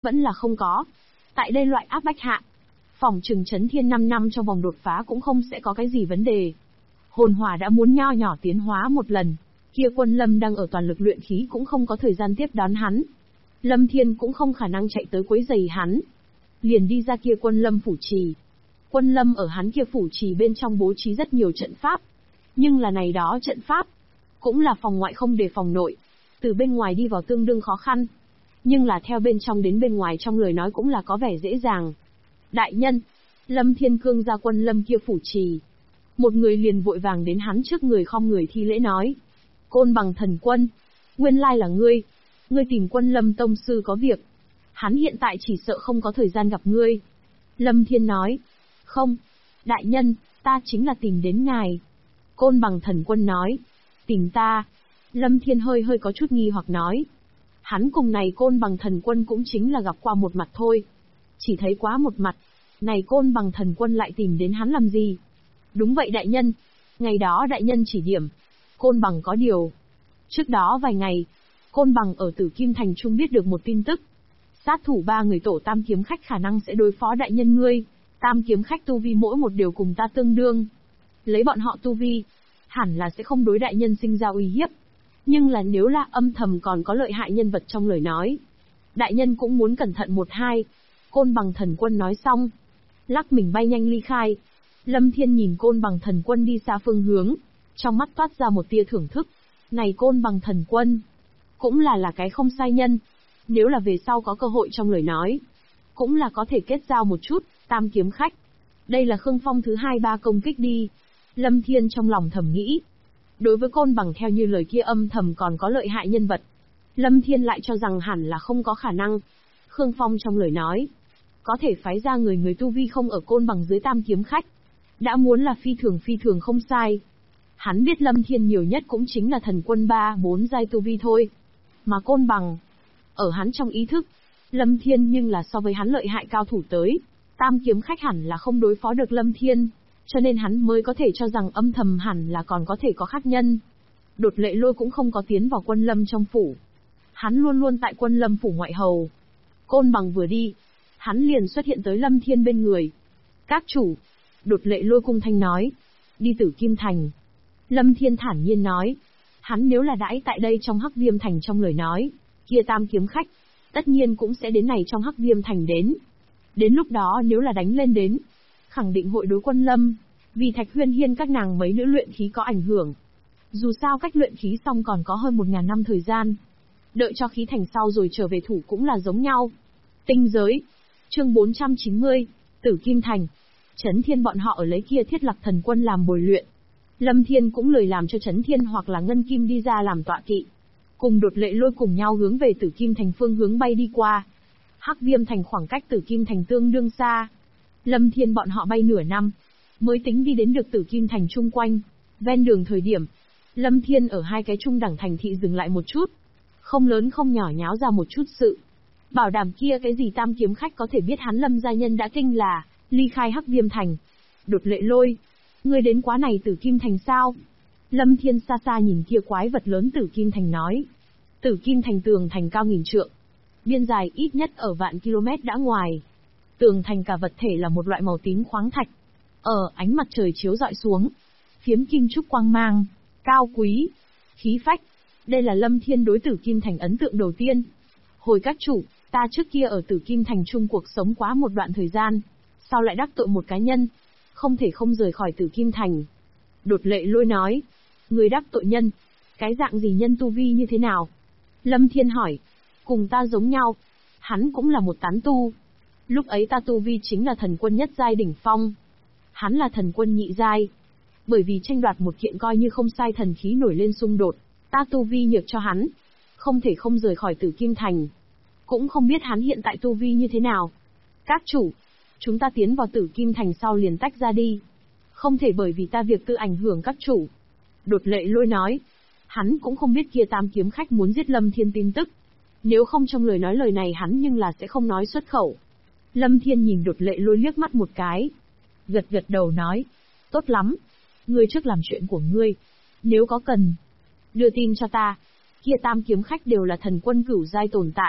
Vẫn là không có. Tại đây loại áp bách hạ, phỏng chừng Chấn Thiên 5 năm trong vòng đột phá cũng không sẽ có cái gì vấn đề. Hồn hỏa đã muốn nho nhỏ tiến hóa một lần, kia Quân Lâm đang ở toàn lực luyện khí cũng không có thời gian tiếp đón hắn. Lâm Thiên cũng không khả năng chạy tới quấy rầy hắn. Liền đi ra kia Quân Lâm phủ trì. Quân Lâm ở hắn kia phủ trì bên trong bố trí rất nhiều trận pháp. Nhưng là này đó trận pháp, cũng là phòng ngoại không để phòng nội. Từ bên ngoài đi vào tương đương khó khăn. Nhưng là theo bên trong đến bên ngoài trong lời nói cũng là có vẻ dễ dàng. Đại nhân, Lâm Thiên Cương ra Quân Lâm kia phủ trì. Một người liền vội vàng đến hắn trước người khom người thi lễ nói. Côn Bằng thần quân, nguyên lai là ngươi. Ngươi tìm Quân Lâm tông sư có việc. Hắn hiện tại chỉ sợ không có thời gian gặp ngươi. Lâm Thiên nói. Không, đại nhân, ta chính là tìm đến ngài. Côn Bằng thần quân nói. Tìm ta. Lâm Thiên hơi có chút nghi hoặc nói. Hắn cùng này Côn Bằng thần quân cũng chính là gặp qua một mặt thôi. Chỉ thấy quá một mặt. Này Côn Bằng thần quân lại tìm đến hắn làm gì? Đúng vậy đại nhân. Ngày đó đại nhân chỉ điểm. Côn Bằng có điều. Trước đó vài ngày, Côn Bằng ở Tử Kim Thành Trung biết được một tin tức. Sát thủ 3 người tổ Tam Kiếm Khách khả năng sẽ đối phó đại nhân ngươi. Tam Kiếm Khách tu vi mỗi một điều cùng ta tương đương. Lấy bọn họ tu vi, hẳn là sẽ không đối đại nhân sinh ra uy hiếp. Nhưng là nếu là âm thầm còn có lợi hại nhân vật trong lời nói, đại nhân cũng muốn cẩn thận một hai. Côn Bằng thần quân nói xong, lắc mình bay nhanh ly khai. Lâm Thiên nhìn Côn Bằng thần quân đi xa phương hướng, trong mắt toát ra một tia thưởng thức. Này Côn Bằng thần quân, cũng là cái không sai nhân. Nếu là về sau có cơ hội trong lời nói, cũng là có thể kết giao một chút. Tam Kiếm Khách, đây là Khương Phong thứ 2-3 công kích đi. Lâm Thiên trong lòng thầm nghĩ. Đối với Côn Bằng theo như lời kia âm thầm còn có lợi hại nhân vật, Lâm Thiên lại cho rằng hẳn là không có khả năng. Khương Phong trong lời nói, có thể phái ra người tu vi không ở Côn Bằng dưới Tam Kiếm Khách, đã muốn là phi thường không sai. Hắn biết Lâm Thiên nhiều nhất cũng chính là thần quân 3-4 giai tu vi thôi. Mà Côn Bằng, ở hắn trong ý thức, Lâm Thiên nhưng là so với hắn lợi hại cao thủ tới. Tam Kiếm Khách hẳn là không đối phó được Lâm Thiên, cho nên hắn mới có thể cho rằng âm thầm hẳn là còn có thể có khác nhân. Đột Lệ Lôi cũng không có tiến vào Quân Lâm trong phủ. Hắn luôn luôn tại Quân Lâm phủ ngoại hầu. Côn Bằng vừa đi, hắn liền xuất hiện tới Lâm Thiên bên người. Các chủ, Đột Lệ Lôi cung thanh nói, đi Tử Kim Thành. Lâm Thiên thản nhiên nói, hắn nếu là đãi tại đây trong Hắc Viêm Thành trong lời nói, kia Tam Kiếm Khách, tất nhiên cũng sẽ đến này trong Hắc Viêm Thành đến. Đến lúc đó nếu là đánh lên đến, khẳng định hội đối Quân Lâm, vì Thạch Huyên Hiên các nàng mấy nữ luyện khí có ảnh hưởng. Dù sao cách luyện khí xong còn có hơn 1000 năm thời gian. Đợi cho khí thành sau rồi trở về thủ cũng là giống nhau. Tinh giới. Chương 490, Tử Kim Thành. Chấn Thiên bọn họ ở lấy kia Thiết Lạc thần quân làm bồi luyện. Lâm Thiên cũng lời làm cho Chấn Thiên hoặc là Ngân Kim đi ra làm tọa kỵ. Cùng Đột Lệ Lôi cùng nhau hướng về Tử Kim Thành phương hướng bay đi qua. Hắc Viêm Thành khoảng cách Tử Kim Thành tương đương xa. Lâm Thiên bọn họ bay nửa năm, mới tính đi đến được Tử Kim Thành chung quanh. Ven đường thời điểm, Lâm Thiên ở hai cái trung đẳng thành thị dừng lại một chút. Không lớn không nhỏ nháo ra một chút sự. Bảo đảm kia cái gì Tam Kiếm Khách có thể biết hắn Lâm gia nhân đã kinh là ly khai Hắc Viêm Thành. Đột Lệ Lôi, ngươi đến quá này Tử Kim Thành sao? Lâm Thiên xa xa nhìn kia quái vật lớn Tử Kim Thành nói. Tử Kim Thành tường thành cao 1000 trượng, biên dài ít nhất ở vạn km đã ngoài. Tường thành cả vật thể là một loại màu tím khoáng thạch. Ở ánh mặt trời chiếu rọi xuống, phiếm kim trúc quang mang, cao quý, khí phách. Đây là Lâm Thiên đối Tử Kim Thành ấn tượng đầu tiên. Hồi các chủ, ta trước kia ở Tử Kim Thành Trung cuộc sống quá một đoạn thời gian, sao lại đắc tội một cá nhân, không thể không rời khỏi Tử Kim Thành. Đột Lệ Lôi nói, người đắc tội nhân, cái dạng gì nhân tu vi như thế nào? Lâm Thiên hỏi, cùng ta giống nhau, hắn cũng là một tán tu. Lúc ấy ta tu vi chính là thần quân nhất giai đỉnh phong. Hắn là thần quân nhị giai. Bởi vì tranh đoạt một kiện coi như không sai thần khí nổi lên xung đột, ta tu vi nhược cho hắn, không thể không rời khỏi Tử Kim Thành. Cũng không biết hắn hiện tại tu vi như thế nào. Các chủ, chúng ta tiến vào Tử Kim Thành sau liền tách ra đi. Không thể bởi vì ta việc tự ảnh hưởng các chủ. Đột Lệ Lôi nói, hắn cũng không biết kia Tam Kiếm Khách muốn giết Lâm Thiên tin tức. Nếu không trong lời nói lời này hắn nhưng là sẽ không nói xuất khẩu. Lâm Thiên nhìn Đột Lệ Lôi liếc mắt một cái, gật gật đầu nói, tốt lắm, ngươi trước làm chuyện của ngươi, nếu có cần, đưa tin cho ta. Kia Tam Kiếm Khách đều là thần quân cửu giai tồn tại,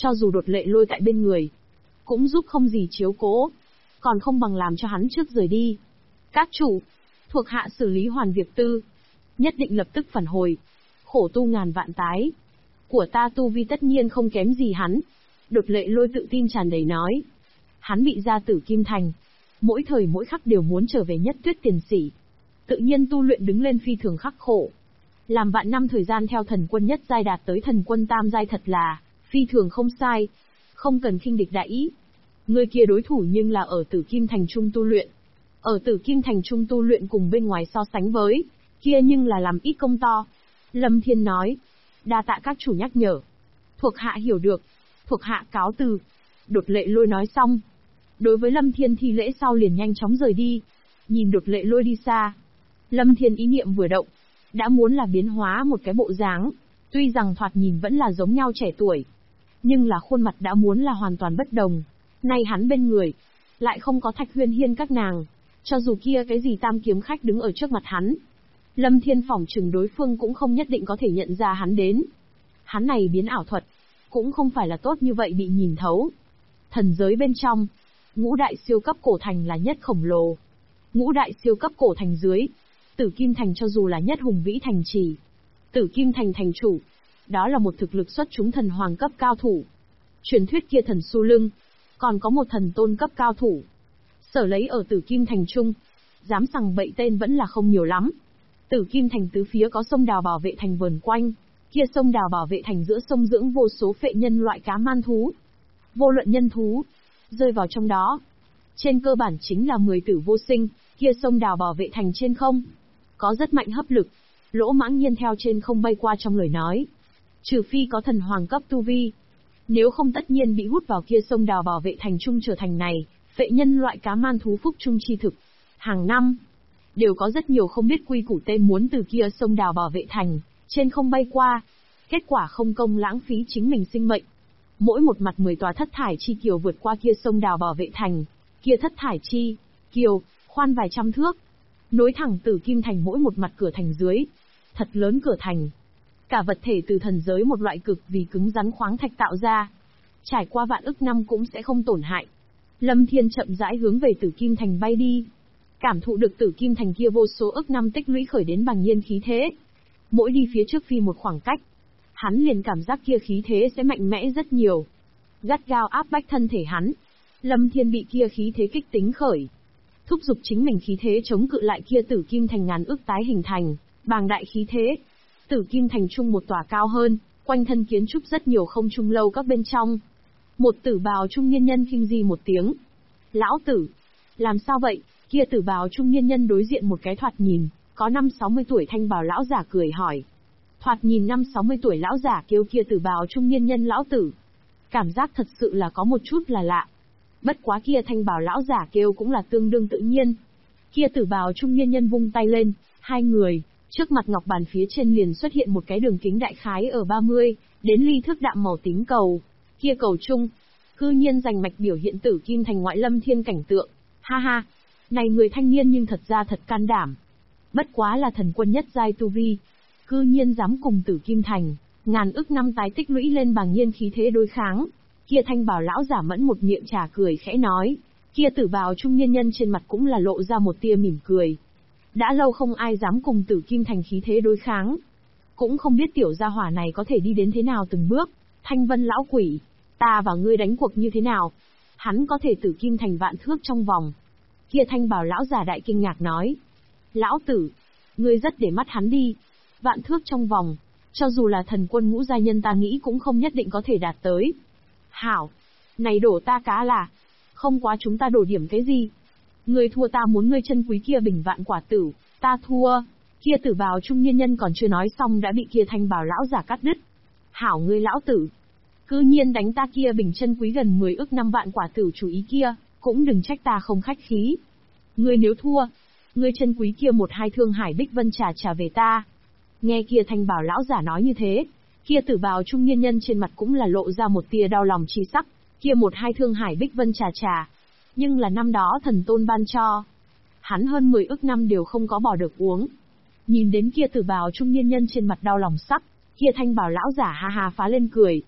Cho dù Đột Lệ Lôi tại bên người, cũng giúp không gì chiếu cố, còn không bằng làm cho hắn trước rời đi. Các chủ, thuộc hạ xử lý hoàn việc tư, nhất định lập tức phản hồi. Khổ tu ngàn vạn tái, của ta tu vi tất nhiên không kém gì hắn. Đột Lệ Lôi tự tin tràn đầy nói. Hắn bị gia tử Kim Thành, mỗi thời mỗi khắc đều muốn trở về Nhất Tuyết Tiền Sỉ. Tự nhiên tu luyện đứng lên phi thường khắc khổ. Làm vạn năm thời gian theo thần quân nhất giai đạt tới thần quân tam giai thật là phi thường không sai. Không cần khinh địch đại ý. Người kia đối thủ nhưng là ở Tử Kim Thành Trung tu luyện. Ở Tử Kim Thành Trung tu luyện cùng bên ngoài so sánh với, kia nhưng là làm ít công to. Lâm Thiên nói. Đa tạ các chủ nhắc nhở. Thuộc hạ hiểu được. Thuộc hạ cáo từ. Đột Lệ Lôi nói xong. Đối với Lâm Thiên thi lễ sau liền nhanh chóng rời đi. Nhìn Đột Lệ Lôi đi xa, Lâm Thiên ý niệm vừa động, đã muốn là biến hóa một cái bộ dáng. Tuy rằng thoạt nhìn vẫn là giống nhau trẻ tuổi, nhưng là khuôn mặt đã muốn là hoàn toàn bất đồng. Nay hắn bên người, lại không có Thạch Huyên Hiên các nàng. Cho dù kia cái gì tam kiếm khách đứng ở trước mặt hắn, Lâm Thiên phỏng chừng đối phương cũng không nhất định có thể nhận ra hắn đến. Hắn này biến ảo thuật, cũng không phải là tốt như vậy bị nhìn thấu. Thần giới bên trong, ngũ đại siêu cấp cổ thành là nhất khổng lồ. Ngũ đại siêu cấp cổ thành dưới, Tử Kim Thành cho dù là nhất hùng vĩ thành trì. Tử Kim Thành thành chủ, đó là một thực lực xuất chúng thần hoàng cấp cao thủ. Truyền thuyết kia thần su lưng, còn có một thần tôn cấp cao thủ. Sở lấy ở Tử Kim Thành Trung, dám sằng bậy tên vẫn là không nhiều lắm. Tử Kim Thành tứ phía có sông đào bảo vệ thành vờn quanh, kia sông đào bảo vệ thành giữa sông dưỡng vô số phệ nhân loại cá man thú. Vô luận nhân thú, rơi vào trong đó, trên cơ bản chính là 10 tử vô sinh. Kia sông đào bảo vệ thành trên không, có rất mạnh hấp lực, Lỗ Mãng Nhiên theo trên không bay qua trong lời nói. Trừ phi có thần hoàng cấp tu vi, nếu không tất nhiên bị hút vào kia sông đào bảo vệ thành trung trở thành này, phệ nhân loại cá man thú phúc trung chi thực. Hàng năm, đều có rất nhiều không biết quy củ tên muốn từ kia sông đào bảo vệ thành, trên không bay qua. Kết quả không công lãng phí chính mình sinh mệnh. Mỗi một mặt 10 tòa thất thải chi kiều vượt qua kia sông đào bảo vệ thành, kia thất thải chi kiều, khoan vài trăm thước, nối thẳng Tử Kim Thành mỗi một mặt cửa thành dưới. Thật lớn cửa thành. Cả vật thể từ thần giới một loại cực vì cứng rắn khoáng thạch tạo ra. Trải qua vạn ức năm cũng sẽ không tổn hại. Lâm Thiên chậm rãi hướng về Tử Kim Thành bay đi. Cảm thụ được Tử Kim Thành kia vô số ức năm tích lũy khởi đến bằng nhiên khí thế. Mỗi đi phía trước phi một khoảng cách, hắn liền cảm giác kia khí thế sẽ mạnh mẽ rất nhiều. Gắt gao áp bách thân thể hắn. Lâm Thiên bị kia khí thế kích tính khởi, thúc giục chính mình khí thế chống cự lại kia Tử Kim Thành ngàn ức tái hình thành, bàng đại khí thế. Tử Kim Thành trung một tòa cao hơn, quanh thân kiến trúc rất nhiều không trung lâu các bên trong. Một tử bào trung niên nhân khinh di một tiếng. Lão tử, làm sao vậy? Kia tử bào trung niên nhân đối diện một cái thoạt nhìn, có 5-60 tuổi thanh bào lão giả cười hỏi. Thoạt nhìn 5-60 tuổi lão giả kêu kia tử bào trung niên nhân lão tử. Cảm giác thật sự là có một chút là lạ. Bất quá kia thanh bào lão giả kêu cũng là tương đương tự nhiên. Kia tử bào trung niên nhân vung tay lên, hai người, trước mặt ngọc bàn phía trên liền xuất hiện một cái đường kính đại khái ở 30 đến ly thước đạm màu tím cầu. Kia cầu trung, cư nhiên giành mạch biểu hiện Tử Kim Thành ngoại Lâm Thiên cảnh tượng. Ha ha, này người thanh niên nhưng thật ra thật can đảm. Bất quá là thần quân nhất giai tu vi, cư nhiên dám cùng Tử Kim Thành ngàn ức năm tái tích lũy lên bằng nhiên khí thế đối kháng. Kia thanh bào lão giả mẫn một miệng trà cười khẽ nói. Kia tử bào trung niên nhân trên mặt cũng là lộ ra một tia mỉm cười. Đã lâu không ai dám cùng Tử Kim Thành khí thế đối kháng. Cũng không biết tiểu gia hỏa này có thể đi đến thế nào từng bước. Thanh Vân lão quỷ, ta và ngươi đánh cuộc như thế nào? Hắn có thể Tử Kim Thành vạn thước trong vòng. Kia thanh bào lão giả đại kinh ngạc nói. Lão tử, ngươi rất để mắt hắn đi. Vạn thước trong vòng, cho dù là thần quân ngũ giai nhân ta nghĩ cũng không nhất định có thể đạt tới. Hảo, này đổ ta cá là, không quá chúng ta đổ điểm cái gì. Ngươi thua ta muốn ngươi chân quý kia bình vạn quả tử, ta thua. Kia tử bào trung niên nhân còn chưa nói xong đã bị kia thanh bào lão giả cắt đứt. Hảo ngươi lão tử, cư nhiên đánh ta kia bình chân quý gần 10 ức năm vạn quả tử chủ ý kia, cũng đừng trách ta không khách khí. Ngươi nếu thua, ngươi chân quý kia 1-2 thương hải bích vân trả về ta. Nghe kia thanh bào lão giả nói như thế, kia tử bào trung niên nhân trên mặt cũng là lộ ra một tia đau lòng chi sắc. Kia 1-2 thương hải bích vân trả, nhưng là năm đó thần tôn ban cho. Hắn hơn 10 ức năm đều không có bỏ được uống. Nhìn đến kia tử bào trung niên nhân trên mặt đau lòng sắc, kia thanh bào lão giả ha ha phá lên cười.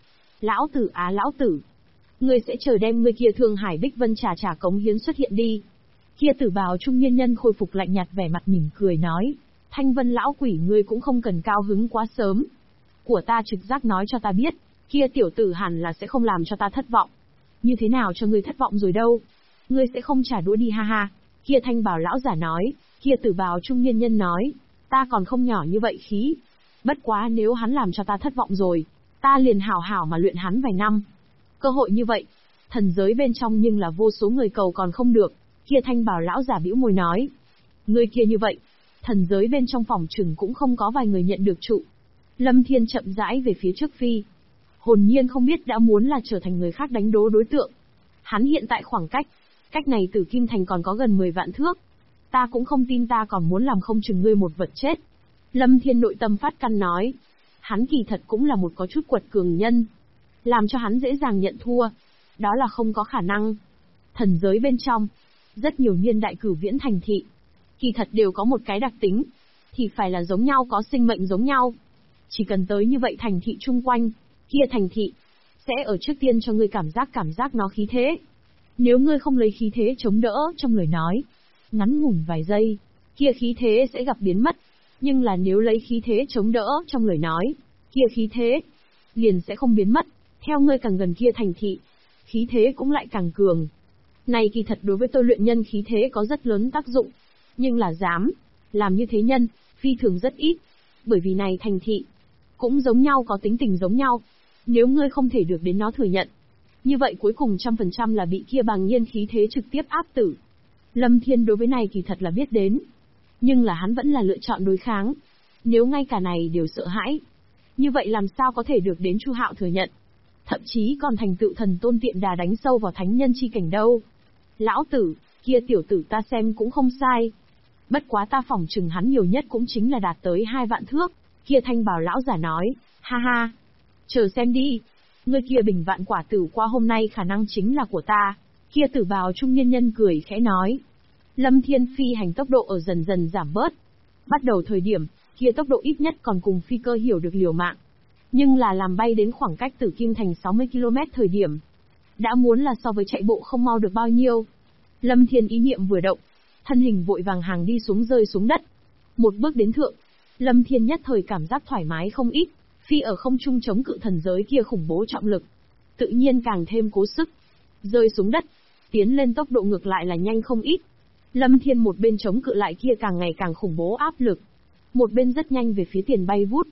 Lão tử á lão tử. Ngươi sẽ chờ đem ngươi kia Thương Hải Bích Vân trả cống hiến xuất hiện đi. Kia tử bào trung niên nhân khôi phục lạnh nhạt vẻ mặt mỉm cười nói. Thanh Vân lão quỷ ngươi cũng không cần cao hứng quá sớm. Của ta trực giác nói cho ta biết, kia tiểu tử hẳn là sẽ không làm cho ta thất vọng. Như thế nào cho ngươi thất vọng rồi đâu? Ngươi sẽ không trả đũa đi ha ha. Kia thanh bào lão giả nói, kia tử bào trung niên nhân nói, ta còn không nhỏ như vậy khí. Bất quá nếu hắn làm cho ta thất vọng rồi, ta liền hảo hảo mà luyện hắn vài năm. Cơ hội như vậy, thần giới bên trong nhưng là vô số người cầu còn không được. Kia thanh bào lão giả bĩu môi nói, ngươi kia như vậy, thần giới bên trong phòng chừng cũng không có vài người nhận được trụ. Lâm Thiên chậm rãi về phía trước phi. Hồn nhiên không biết đã muốn là trở thành người khác đánh đố đối tượng. Hắn hiện tại khoảng cách này từ Kim Thành còn có gần 10 vạn thước. Ta cũng không tin ta còn muốn làm không chừng ngươi một vật chết. Lâm Thiên nội tâm phát căn nói. Hắn kỳ thật cũng là một có chút quật cường nhân. Làm cho hắn dễ dàng nhận thua. Đó là không có khả năng. Thần giới bên trong, rất nhiều niên đại cửu viễn thành thị. Kỳ thật đều có một cái đặc tính. Thì phải là giống nhau, có sinh mệnh giống nhau. Chỉ cần tới như vậy thành thị chung quanh, kia thành thị sẽ ở trước tiên cho ngươi cảm giác nó khí thế. Nếu ngươi không lấy khí thế chống đỡ trong lời nói, ngắn ngủn vài giây, kia khí thế sẽ gặp biến mất. Nhưng là nếu lấy khí thế chống đỡ trong lời nói, kia khí thế liền sẽ không biến mất. Theo ngươi càng gần kia thành thị, khí thế cũng lại càng cường. Này kỳ thật đối với tôi luyện nhân khí thế có rất lớn tác dụng. Nhưng là dám làm như thế nhân, phi thường rất ít. Bởi vì này thành thị cũng giống nhau, có tính tình giống nhau. Nếu ngươi không thể được đến nó thừa nhận, như vậy cuối cùng 100% là bị kia bằng nhiên khí thế trực tiếp áp tử. Lâm Thiên đối với này kỳ thật là biết đến. Nhưng là hắn vẫn là lựa chọn đối kháng. Nếu ngay cả này đều sợ hãi, như vậy làm sao có thể được đến Chu Hạo thừa nhận. Thậm chí còn thành tựu thần tôn tiện đà đánh sâu vào thánh nhân chi cảnh đâu. Lão tử, kia tiểu tử ta xem cũng không sai. Bất quá ta phỏng chừng hắn nhiều nhất cũng chính là đạt tới 2 vạn thước. Kia thanh bào lão giả nói, ha ha. Chờ xem đi. Ngươi kia bình vạn quả tử qua hôm nay khả năng chính là của ta. Kia tử bào trung niên nhân cười khẽ nói. Lâm Thiên phi hành tốc độ ở dần dần giảm bớt. Bắt đầu thời điểm, kia tốc độ ít nhất còn cùng phi cơ hiểu được liều mạng. Nhưng là làm bay đến khoảng cách Tử Kim Thành 60 km thời điểm. Đã muốn là so với chạy bộ không mau được bao nhiêu. Lâm Thiên ý niệm vừa động, thân hình vội vàng hàng đi xuống rơi xuống đất. Một bước đến thượng, Lâm Thiên nhất thời cảm giác thoải mái không ít, phi ở không trung chống cự thần giới kia khủng bố trọng lực. Tự nhiên càng thêm cố sức. Rơi xuống đất, tiến lên tốc độ ngược lại là nhanh không ít. Lâm Thiên một bên chống cự lại kia càng ngày càng khủng bố áp lực. Một bên rất nhanh về phía tiền bay vút.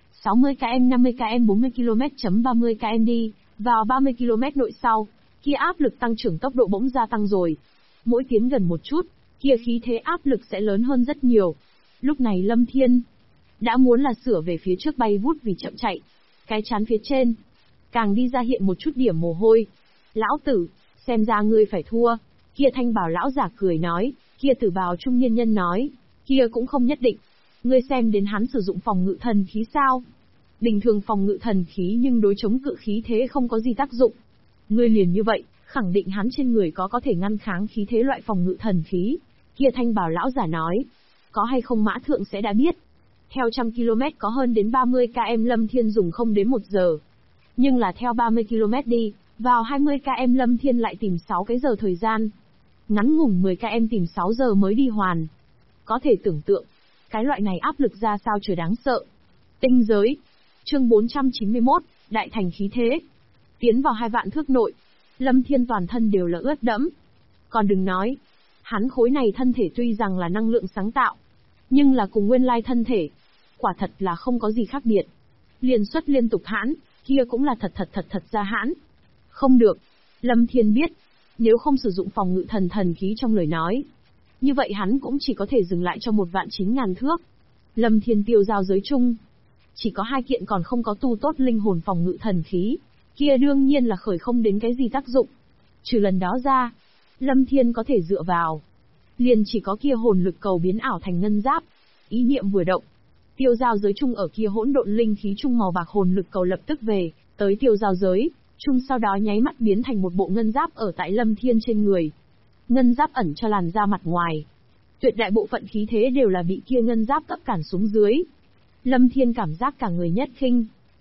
60 km 50 km 40 km 30 km đi, vào 30 km nội sau, kia áp lực tăng trưởng tốc độ bỗng gia tăng rồi. Mỗi tiến gần một chút, kia khí thế áp lực sẽ lớn hơn rất nhiều. Lúc này Lâm Thiên đã muốn là sửa về phía trước bay vút vì chậm chạy. Cái chán phía trên càng đi ra hiện một chút điểm mồ hôi. Lão tử, xem ra ngươi phải thua. Kia thanh bào lão giả cười nói, kia tử bào trung niên nhân nói, kia cũng không nhất định. Ngươi xem đến hắn sử dụng phòng ngự thần khí sao? Bình thường phòng ngự thần khí nhưng đối chống cự khí thế không có gì tác dụng. Ngươi liền như vậy, khẳng định hắn trên người có thể ngăn kháng khí thế loại phòng ngự thần khí. Kia thanh bào lão giả nói, có hay không mã thượng sẽ đã biết. Theo 100 km có hơn đến 30 km Lâm Thiên dùng không đến 1 giờ. Nhưng là theo 30 km đi, vào 20 km Lâm Thiên lại tìm 6 cái giờ thời gian. Ngắn ngủn 10 km tìm 6 giờ mới đi hoàn. Có thể tưởng tượng, cái loại này áp lực ra sao trời đáng sợ. Tinh giới. Chương 491, Đại thành khí thế. Tiến vào 2 vạn thước nội, Lâm Thiên toàn thân đều là ướt đẫm. Còn đừng nói, hắn khối này thân thể tuy rằng là năng lượng sáng tạo, nhưng là cùng nguyên lai thân thể, quả thật là không có gì khác biệt. Liên suất liên tục hãn, kia cũng là thật ra hãn. Không được, Lâm Thiên biết, nếu không sử dụng phòng ngự thần khí trong lời nói, như vậy hắn cũng chỉ có thể dừng lại cho 1.900.000 thước. Lâm Thiên tiêu giao giới chung, chỉ có 2 kiện còn không có tu tốt linh hồn phòng ngự thần khí, kia đương nhiên là khởi không đến cái gì tác dụng. Trừ lần đó ra, Lâm Thiên có thể dựa vào, liền chỉ có kia hồn lực cầu biến ảo thành ngân giáp. Ý niệm vừa động, tiêu giao giới chung ở kia hỗn độn linh khí chung màu bạc hồn lực cầu lập tức về tới tiêu giao giới chung, sau đó nháy mắt biến thành một bộ ngân giáp ở tại Lâm Thiên trên người. Ngân giáp ẩn cho làn da mặt ngoài, tuyệt đại bộ phận khí thế đều là bị kia ngân giáp cấp cản xuống dưới. Lâm Thiên cảm giác cả người nhất khinh,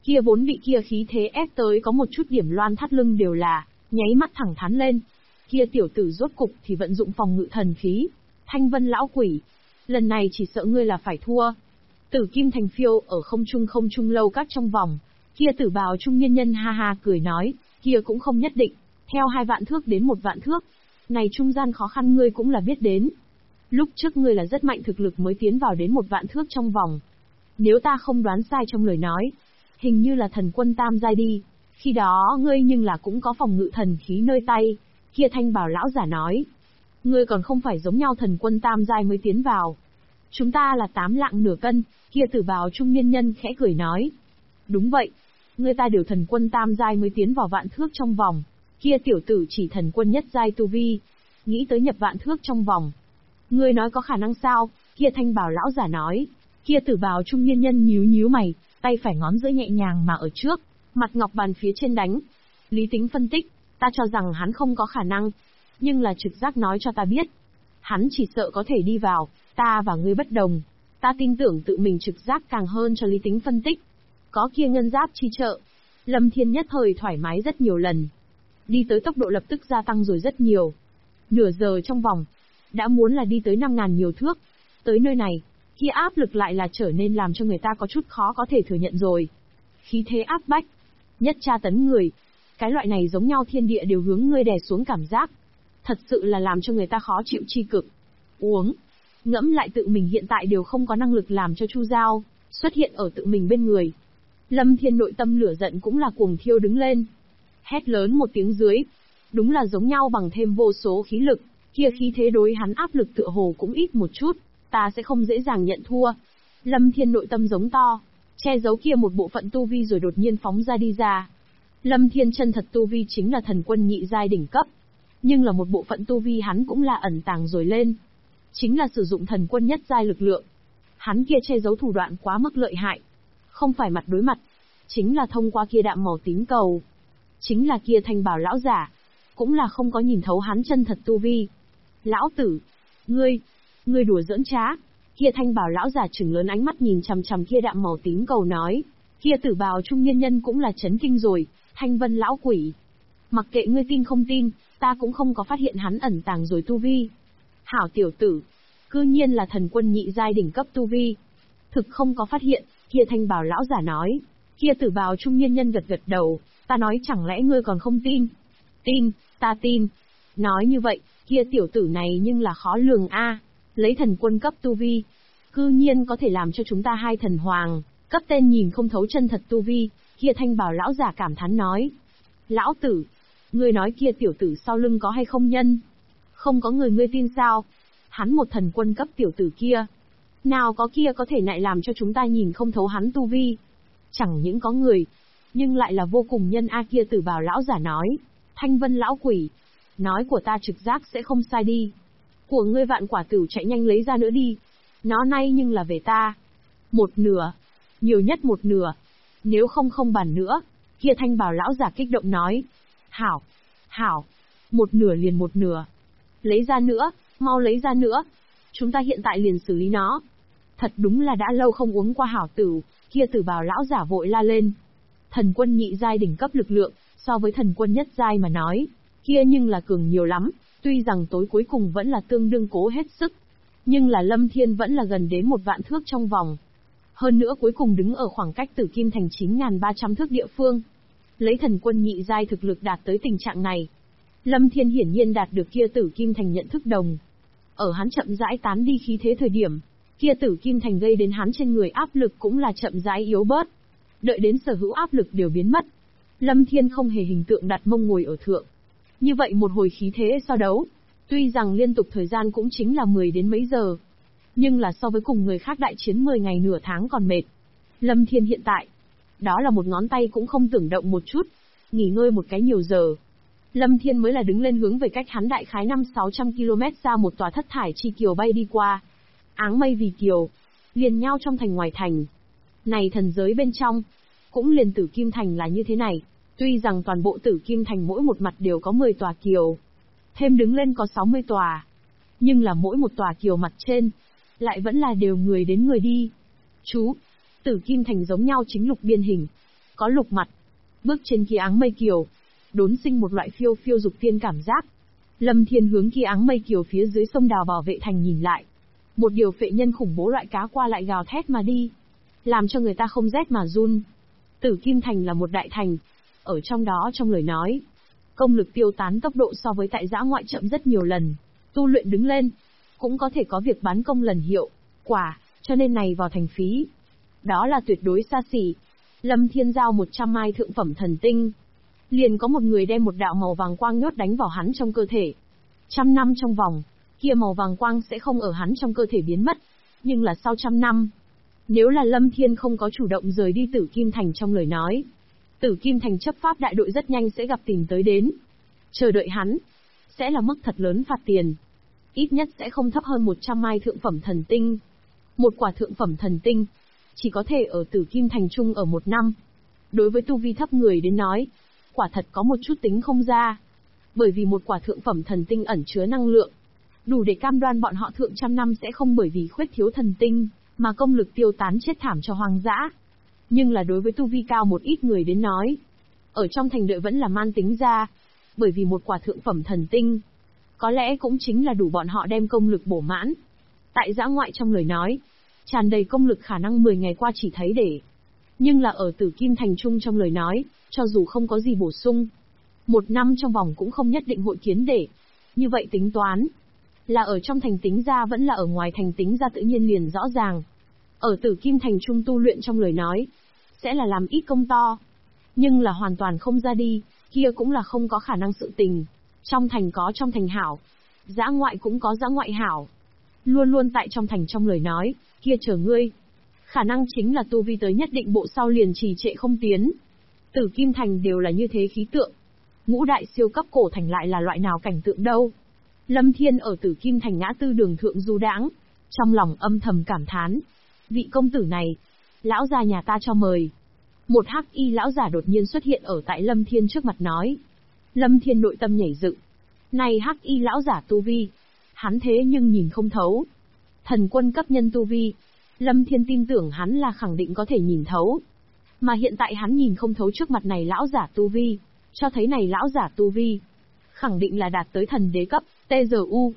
Kia vốn vị kia khí thế ép tới có một chút điểm loan thắt lưng đều là, nháy mắt thẳng thắn lên. Kia tiểu tử rốt cục thì vận dụng phòng ngự thần khí. Thanh Vân lão quỷ, lần này chỉ sợ ngươi là phải thua. Tử Kim Thành phiêu ở không trung lâu các trong vòng. Kia tử bào trung niên nhân ha ha cười nói, kia cũng không nhất định, theo 2 vạn thước đến 1 vạn thước. Này trung gian khó khăn ngươi cũng là biết đến. Lúc trước ngươi là rất mạnh thực lực mới tiến vào đến 1 vạn thước trong vòng. Nếu ta không đoán sai trong lời nói, hình như là thần quân tam giai đi. Khi đó ngươi nhưng là cũng có phòng ngự thần khí nơi tay. Kia thanh bào lão giả nói, ngươi còn không phải giống nhau thần quân tam giai mới tiến vào. Chúng ta là 8 lạng nửa cân. Kia tử bào trung niên nhân khẽ cười nói, đúng vậy, ngươi ta đều thần quân tam giai mới tiến vào vạn thước trong vòng. Kia tiểu tử chỉ thần quân nhất giai tu vi, nghĩ tới nhập vạn thước trong vòng. Ngươi nói có khả năng sao? Kia thanh bào lão giả nói. Kia tử bào trung niên nhân nhíu mày, tay phải ngón giữa nhẹ nhàng mà ở trước, mặt ngọc bàn phía trên đánh. Lý tính phân tích, ta cho rằng hắn không có khả năng, nhưng là trực giác nói cho ta biết, hắn chỉ sợ có thể đi vào, ta và ngươi bất đồng. Ta tin tưởng tự mình trực giác càng hơn cho lý tính phân tích. Có kia ngân giáp chi trợ, Lâm Thiên nhất thời thoải mái rất nhiều lần. Đi tới tốc độ lập tức gia tăng rồi rất nhiều. Nửa giờ trong vòng, đã muốn là đi tới 5.000 nhiều thước. Tới nơi này, kia áp lực lại là trở nên làm cho người ta có chút khó có thể thừa nhận rồi. Khí thế áp bách, nhất tra tấn người. Cái loại này giống nhau thiên địa đều hướng ngươi đè xuống cảm giác. Thật sự là làm cho người ta khó chịu chi cực. Uống. Ngẫm lại tự mình hiện tại đều không có năng lực làm cho Chu Giao xuất hiện ở tự mình bên người. Lâm Thiên nội tâm lửa giận cũng là cuồng thiêu đứng lên. Hét lớn một tiếng dưới. Đúng là giống nhau bằng thêm vô số khí lực. Kia khí thế đối hắn áp lực tựa hồ cũng ít một chút. Ta sẽ không dễ dàng nhận thua. Lâm Thiên nội tâm giống to, che giấu kia một bộ phận tu vi rồi đột nhiên phóng ra đi ra. Lâm Thiên chân thật tu vi chính là thần quân nhị giai đỉnh cấp. Nhưng là một bộ phận tu vi hắn cũng là ẩn tàng rồi lên. Chính là sử dụng thần quân nhất giai lực lượng. Hắn kia che giấu thủ đoạn quá mức lợi hại. Không phải mặt đối mặt. Chính là thông qua kia đạm màu tím cầu. Chính là kia thanh bảo lão giả. Cũng là không có nhìn thấu hắn chân thật tu vi. Lão tử. Ngươi đùa giỡn trá. Kia thanh bảo lão giả trừng lớn ánh mắt nhìn chằm chằm kia đạm màu tím cầu nói. Kia tử bào trung niên nhân cũng là chấn kinh rồi. Thanh Vân lão quỷ. Mặc kệ ngươi tin không tin, ta cũng không có phát hiện hắn ẩn tàng rồi tu vi. Hảo tiểu tử, cư nhiên là thần quân nhị giai đỉnh cấp tu vi. Thực không có phát hiện, kia thanh bào lão giả nói. Kia tử bào trung niên nhân gật gật đầu, ta nói chẳng lẽ ngươi còn không tin? Tin, ta tin. Nói như vậy, kia tiểu tử này nhưng là khó lường a, lấy thần quân cấp tu vi, cư nhiên có thể làm cho chúng ta hai thần hoàng, cấp tên nhìn không thấu chân thật tu vi, kia thanh bào lão giả cảm thán nói. Lão tử, ngươi nói kia tiểu tử sau lưng có hay không nhân? Không có người ngươi tin sao? Hắn một thần quân cấp tiểu tử kia. Nào có kia có thể lại làm cho chúng ta nhìn không thấu hắn tu vi. Chẳng những có người, nhưng lại là vô cùng nhân a kia tử bào lão giả nói. Thanh Vân lão quỷ, nói của ta trực giác sẽ không sai đi. Của ngươi vạn quả tử chạy nhanh lấy ra nữa đi. Nó nay nhưng là về ta. Một nửa. Nhiều nhất một nửa. Nếu không bàn nữa. Kia thanh bào lão giả kích động nói. Hảo. Một nửa liền một nửa. Lấy ra nữa, mau lấy ra nữa. Chúng ta hiện tại liền xử lý nó. Thật đúng là đã lâu không uống qua hảo tử. Kia tử bào lão giả vội la lên. Thần quân nhị giai đỉnh cấp lực lượng, so với thần quân nhất giai mà nói, kia nhưng là cường nhiều lắm. Tuy rằng tối cuối cùng vẫn là tương đương cố hết sức, nhưng là Lâm Thiên vẫn là gần đến 1 vạn thước trong vòng. Hơn nữa cuối cùng đứng ở khoảng cách Tử Kim Thành 9.300 thước địa phương. Lấy thần quân nhị giai thực lực đạt tới tình trạng này, Lâm Thiên hiển nhiên đạt được kia Tử Kim Thành nhận thức đồng. Ở hắn chậm rãi tán đi khí thế thời điểm, kia Tử Kim Thành gây đến hắn trên người áp lực cũng là chậm rãi yếu bớt. Đợi đến sở hữu áp lực đều biến mất, Lâm Thiên không hề hình tượng đặt mông ngồi ở thượng. Như vậy một hồi khí thế so đấu, tuy rằng liên tục thời gian cũng chính là 10 đến mấy giờ, nhưng là so với cùng người khác đại chiến 10 ngày nửa tháng còn mệt. Lâm Thiên hiện tại, đó là một ngón tay cũng không tưởng động một chút, nghỉ ngơi một cái nhiều giờ. Lâm Thiên mới là đứng lên hướng về cách hắn đại khái 500-600 km ra một tòa thất thải chi kiều bay đi qua. Áng mây vì kiều, liền nhau trong thành ngoài thành. Này thần giới bên trong, cũng liền Tử Kim Thành là như thế này. Tuy rằng toàn bộ Tử Kim Thành mỗi một mặt đều có 10 tòa kiều, thêm đứng lên có 60 tòa, nhưng là mỗi một tòa kiều mặt trên, lại vẫn là đều người đến người đi. Chú, Tử Kim Thành giống nhau chính lục biên hình, có lục mặt. Bước trên kia áng mây kiều, đốn sinh một loại phiêu phiêu dục tiên cảm giác. Lâm Thiên hướng kia áng mây kiều phía dưới sông đào bảo vệ thành nhìn lại. Một điều phệ nhân khủng bố loại cá qua lại gào thét mà đi, làm cho người ta không rét mà run. Tử Kim Thành là một đại thành, ở trong đó trong lời nói, công lực tiêu tán tốc độ so với tại dã ngoại chậm rất nhiều lần, tu luyện đứng lên, cũng có thể có việc bán công lần hiệu, quả, cho nên này vào thành phí. Đó là tuyệt đối xa xỉ. Lâm Thiên giao 100 mai thượng phẩm thần tinh. Liền có một người đem một đạo màu vàng quang nhốt đánh vào hắn trong cơ thể. 100 năm trong vòng, kia màu vàng quang sẽ không ở hắn trong cơ thể biến mất. Nhưng là sau 100 năm, nếu là Lâm Thiên không có chủ động rời đi Tử Kim Thành trong lời nói, Tử Kim Thành chấp pháp đại đội rất nhanh sẽ gặp tìm tới đến. Chờ đợi hắn, sẽ là mức thật lớn phạt tiền. Ít nhất sẽ không thấp hơn 100 mai thượng phẩm thần tinh. Một quả thượng phẩm thần tinh, chỉ có thể ở Tử Kim Thành Trung ở 1 năm. Đối với tu vi thấp người đến nói, quả thật có một chút tính không ra. Bởi vì một quả thượng phẩm thần tinh ẩn chứa năng lượng, đủ để cam đoan bọn họ thượng 100 năm sẽ không bởi vì khuyết thiếu thần tinh, mà công lực tiêu tán chết thảm cho hoang dã. Nhưng là đối với tu vi cao một ít người đến nói, ở trong thành đợi vẫn là man tính ra, bởi vì một quả thượng phẩm thần tinh, có lẽ cũng chính là đủ bọn họ đem công lực bổ mãn. Tại dã ngoại trong lời nói, tràn đầy công lực khả năng 10 ngày qua chỉ thấy để. Nhưng là ở Tử Kim Thành Trung trong lời nói, cho dù không có gì bổ sung, 1 năm trong vòng cũng không nhất định hội kiến để. Như vậy tính toán, là ở trong thành tính ra vẫn là ở ngoài thành tính ra tự nhiên liền rõ ràng. Ở Tử Kim Thành Trung tu luyện trong lời nói, sẽ là làm ít công to. Nhưng là hoàn toàn không ra đi, kia cũng là không có khả năng sự tình. Trong thành có trong thành hảo, dã ngoại cũng có dã ngoại hảo. Luôn luôn tại trong thành trong lời nói, kia chờ ngươi. Khả năng chính là tu vi tới nhất định bộ sau liền trì trệ không tiến. Tử Kim Thành đều là như thế khí tượng. Ngũ đại siêu cấp cổ thành lại là loại nào cảnh tượng đâu. Lâm Thiên ở Tử Kim Thành ngã tư đường thượng du đãng, trong lòng âm thầm cảm thán. Vị công tử này, lão già nhà ta cho mời. Một hắc y lão giả đột nhiên xuất hiện ở tại Lâm Thiên trước mặt nói. Lâm Thiên nội tâm nhảy dựng. Này hắc y lão giả tu vi, hắn thế nhưng nhìn không thấu. Thần quân cấp nhân tu vi, Lâm Thiên tin tưởng hắn là khẳng định có thể nhìn thấu. Mà hiện tại hắn nhìn không thấu trước mặt này lão giả tu vi, cho thấy này lão giả tu vi, khẳng định là đạt tới thần đế cấp, TZU,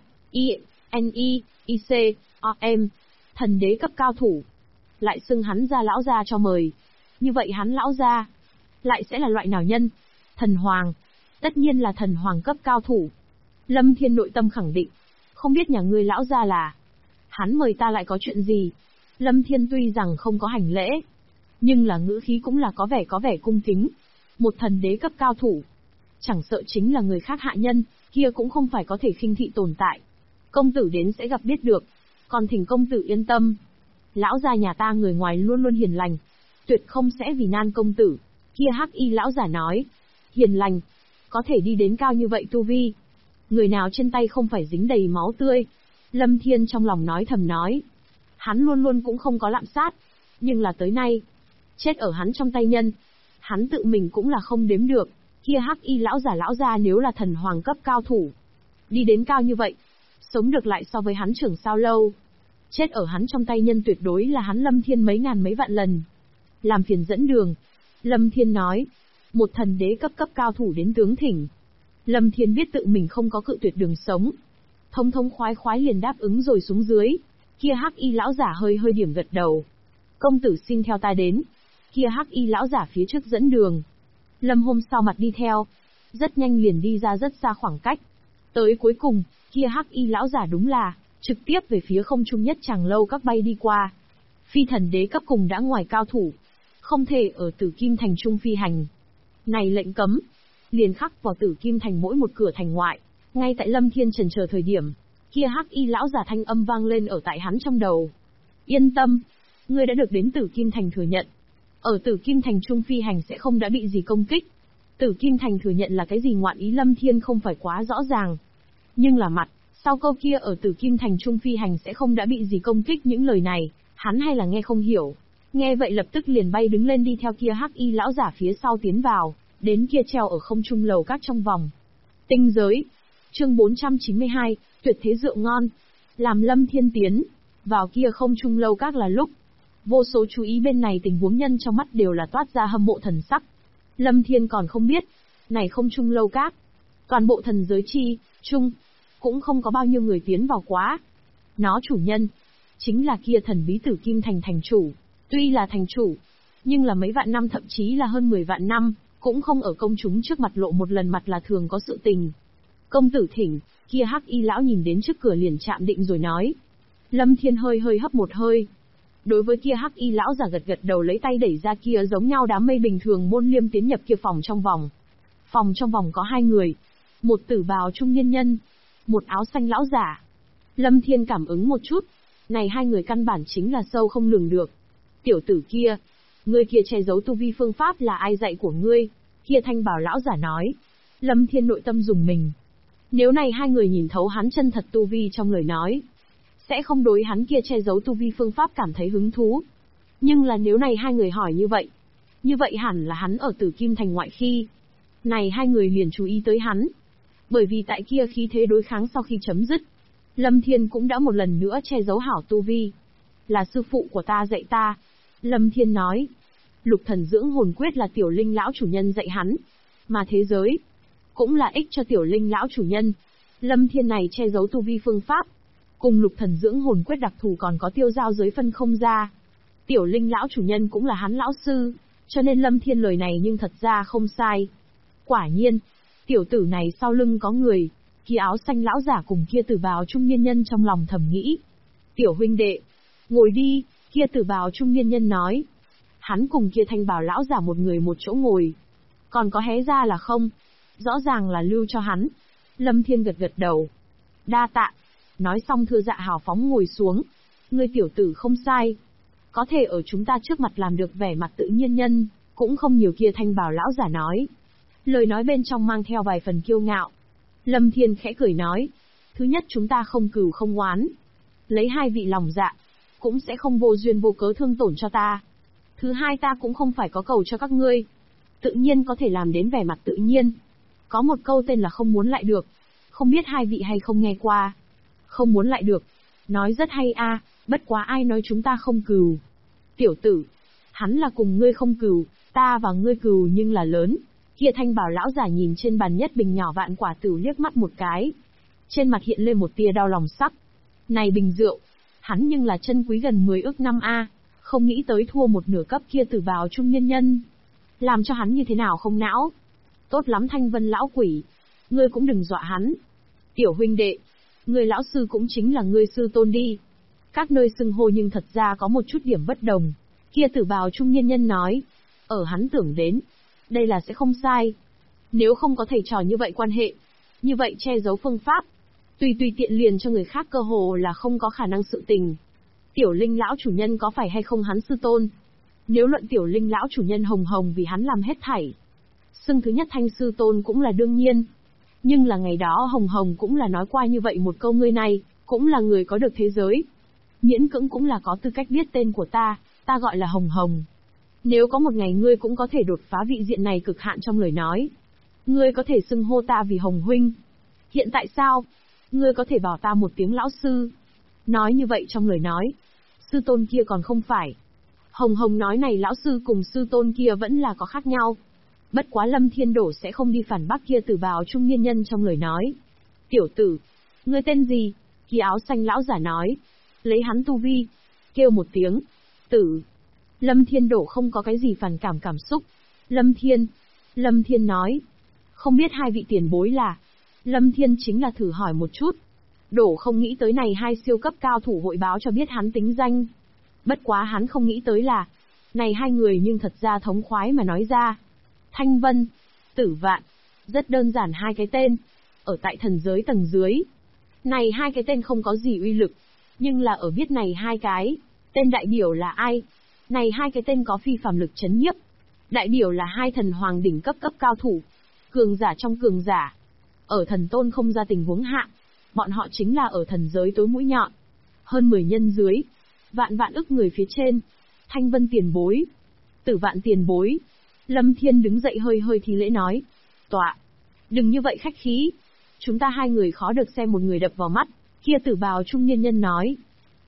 INI, IC, OM, thần đế cấp cao thủ. Lại xưng hắn ra lão gia cho mời. Như vậy hắn lão gia, lại sẽ là loại nào nhân? Thần hoàng. Tất nhiên là thần hoàng cấp cao thủ. Lâm Thiên nội tâm khẳng định. Không biết nhà ngươi lão gia là. Hắn mời ta lại có chuyện gì? Lâm Thiên tuy rằng không có hành lễ, nhưng là ngữ khí cũng là có vẻ cung kính. Một thần đế cấp cao thủ, chẳng sợ chính là người khác hạ nhân, kia cũng không phải có thể khinh thị tồn tại. Công tử đến sẽ gặp biết được. Còn thỉnh công tử yên tâm. Lão gia nhà ta người ngoài luôn luôn hiền lành, tuyệt không sẽ vì nan công tử. Kia hắc y lão giả nói, hiền lành, có thể đi đến cao như vậy tu vi. Người nào trên tay không phải dính đầy máu tươi. Lâm Thiên trong lòng nói thầm nói. Hắn luôn luôn cũng không có lạm sát, nhưng là tới nay, chết ở hắn trong tay nhân, hắn tự mình cũng là không đếm được. Kia hắc y lão gia nếu là thần hoàng cấp cao thủ, đi đến cao như vậy, sống được lại so với hắn trưởng sao lâu. Chết ở hắn trong tay nhân tuyệt đối là hắn Lâm Thiên mấy ngàn mấy vạn lần. Làm phiền dẫn đường. Lâm Thiên nói. Một thần đế cấp cao thủ đến tướng thỉnh. Lâm Thiên biết tự mình không có cự tuyệt đường sống. Thông khoái liền đáp ứng rồi xuống dưới. Kia hắc y lão giả hơi điểm gật đầu. Công tử xin theo ta đến. Kia hắc y lão giả phía trước dẫn đường. Lâm hôm sau mặt đi theo. Rất nhanh liền đi ra rất xa khoảng cách. Tới cuối cùng, kia hắc y lão giả đúng là trực tiếp về phía không trung nhất chàng lâu các bay đi qua. Phi thần đế cấp cùng đã ngoài cao thủ, không thể ở Tử Kim Thành trung phi hành. Này lệnh cấm, liền khắc vào Tử Kim Thành mỗi một cửa thành ngoại. Ngay tại Lâm Thiên chần chờ thời điểm, kia hắc y lão giả thanh âm vang lên ở tại hắn trong đầu. Yên tâm, ngươi đã được đến Tử Kim Thành thừa nhận. Ở Tử Kim Thành trung phi hành sẽ không đã bị gì công kích. Tử Kim Thành thừa nhận là cái gì ngoạn ý Lâm Thiên không phải quá rõ ràng. Nhưng là mặt, sau câu kia ở Tử Kim Thành trung phi hành sẽ không đã bị gì công kích những lời này, hắn hay là nghe không hiểu. Nghe vậy lập tức liền bay đứng lên đi theo kia hắc y lão giả phía sau tiến vào, đến kia treo ở không trung lầu các trong vòng. Tinh giới. Chương 492, tuyệt thế rượu ngon. Làm Lâm Thiên tiến vào kia không trung lâu các là lúc, Vô số chú ý bên này tình huống nhân trong mắt đều là toát ra hâm mộ thần sắc. Lâm Thiên còn không biết, này không trung lâu các. Toàn bộ thần giới chi, trung, cũng không có bao nhiêu người tiến vào quá. Nó chủ nhân, chính là kia thần bí tử Kim Thành thành chủ. Tuy là thành chủ, nhưng là mấy vạn năm thậm chí là hơn 10 vạn năm, cũng không ở công chúng trước mặt lộ một lần mặt là thường có sự tình. Công tử thỉnh, kia hắc y lão nhìn đến trước cửa liền chạm định rồi nói. Lâm Thiên hơi hơi hấp một hơi. Đối với kia hắc y lão giả gật gật đầu lấy tay đẩy ra kia giống nhau đám mây bình thường môn liêm tiến nhập kia phòng trong vòng. Phòng trong vòng có hai người. Một tử bào trung niên nhân. Một áo xanh lão giả. Lâm Thiên cảm ứng một chút. Này hai người căn bản chính là sâu không lường được. Tiểu tử kia. Ngươi kia che giấu tu vi phương pháp là ai dạy của ngươi? Kia thanh bảo lão giả nói. Lâm Thiên nội tâm dùng mình. Nếu này hai người nhìn thấu hắn chân thật tu vi trong lời nói, sẽ không đối hắn kia che giấu tu vi phương pháp cảm thấy hứng thú. Nhưng là nếu này hai người hỏi như vậy hẳn là hắn ở Tử Kim Thành ngoại khi. Này hai người liền chú ý tới hắn. Bởi vì tại kia khí thế đối kháng sau khi chấm dứt, Lâm Thiên cũng đã một lần nữa che giấu hảo tu vi. Là sư phụ của ta dạy ta. Lâm Thiên nói. Lục thần dưỡng hồn quyết là tiểu linh lão chủ nhân dạy hắn. Mà thế giới, cũng là ích cho tiểu linh lão chủ nhân. Lâm Thiên này che giấu tu vi phương pháp. Cùng lục thần dưỡng hồn quyết đặc thù còn có tiêu giao giới phân không ra. Tiểu linh lão chủ nhân cũng là hắn lão sư, cho nên Lâm Thiên lời này nhưng thật ra không sai. Quả nhiên, tiểu tử này sau lưng có người, kia áo xanh lão giả cùng kia tử bào trung niên nhân trong lòng thầm nghĩ. Tiểu huynh đệ, ngồi đi, kia tử bào trung niên nhân nói. Hắn cùng kia thanh bào lão giả một người một chỗ ngồi. Còn có hé ra là không? Rõ ràng là lưu cho hắn. Lâm Thiên gật gật đầu. Đa tạ. Nói xong thưa dạ hào phóng ngồi xuống. Ngươi tiểu tử không sai. Có thể ở chúng ta trước mặt làm được vẻ mặt tự nhiên nhân, cũng không nhiều kia thanh bào lão giả nói. Lời nói bên trong mang theo vài phần kiêu ngạo. Lâm Thiên khẽ cười nói. Thứ nhất chúng ta không cừu không oán. Lấy hai vị lòng dạ, cũng sẽ không vô duyên vô cớ thương tổn cho ta. Thứ hai ta cũng không phải có cầu cho các ngươi. Tự nhiên có thể làm đến vẻ mặt tự nhiên. Có một câu tên là không muốn lại được. Không biết hai vị hay không nghe qua. Không muốn lại được. Nói rất hay a, bất quá ai nói chúng ta không cừu. Tiểu tử, hắn là cùng ngươi không cừu, ta và ngươi cừu nhưng là lớn. Kia thanh bảo lão giả nhìn trên bàn nhất bình nhỏ vạn quả tửu liếc mắt một cái. Trên mặt hiện lên một tia đau lòng sắc. Này bình rượu, hắn nhưng là chân quý gần 10 ức năm a, không nghĩ tới thua một nửa cấp kia tử bào trung nhân nhân. Làm cho hắn như thế nào không não. Tốt lắm Thanh Vân lão quỷ, ngươi cũng đừng dọa hắn. Tiểu huynh đệ, ngươi lão sư cũng chính là ngươi sư tôn đi. Các nơi xưng hô nhưng thật ra có một chút điểm bất đồng. Kia tử bào trung niên nhân nói, ở hắn tưởng đến, đây là sẽ không sai. Nếu không có thầy trò như vậy quan hệ, như vậy che giấu phương pháp, tùy tiện liền cho người khác cơ hồ là không có khả năng sự tình. Tiểu linh lão chủ nhân có phải hay không hắn sư tôn? Nếu luận tiểu linh lão chủ nhân hồng hồng vì hắn làm hết thảy, xưng thứ nhất thanh sư tôn cũng là đương nhiên. Nhưng là ngày đó hồng hồng cũng là nói qua như vậy một câu, ngươi này, cũng là người có được thế giới. Miễn cưỡng cũng là có tư cách biết tên của ta gọi là hồng hồng. Nếu có một ngày ngươi cũng có thể đột phá vị diện này cực hạn trong lời nói, ngươi có thể xưng hô ta vì hồng huynh. Hiện tại sao? Ngươi có thể bảo ta một tiếng lão sư. Nói như vậy trong lời nói, sư tôn kia còn không phải. Hồng hồng nói này lão sư cùng sư tôn kia vẫn là có khác nhau. Bất quá Lâm Thiên Đổ sẽ không đi phản bác kia tử bào trung niên nhân trong lời nói. Tiểu tử, ngươi tên gì? Kia áo xanh lão giả nói. Lấy hắn tu vi, kêu một tiếng, tử. Lâm Thiên Đổ không có cái gì phản cảm xúc. Lâm Thiên nói. Không biết hai vị tiền bối là. Lâm Thiên chính là thử hỏi một chút. Đổ không nghĩ tới này hai siêu cấp cao thủ hội báo cho biết hắn tính danh. Bất quá hắn không nghĩ tới là, này hai người nhưng thật ra thống khoái mà nói ra. Thanh Vân, Tử Vạn, rất đơn giản hai cái tên, ở tại thần giới tầng dưới. Này hai cái tên không có gì uy lực, nhưng là ở biết này hai cái, tên đại biểu là ai? Này hai cái tên có phi phàm lực chấn nhiếp. Đại biểu là hai thần hoàng đỉnh cấp cao thủ, cường giả trong cường giả. Ở thần tôn không ra tình huống hạ, bọn họ chính là ở thần giới tối mũi nhọn. Hơn 10 nhân dưới, vạn ức người phía trên. Thanh Vân tiền bối, Tử Vạn tiền bối. Lâm Thiên đứng dậy hơi thi lễ nói. Tọa, đừng như vậy khách khí. Chúng ta hai người khó được xem một người đập vào mắt. Kia tử bào trung niên nhân nói.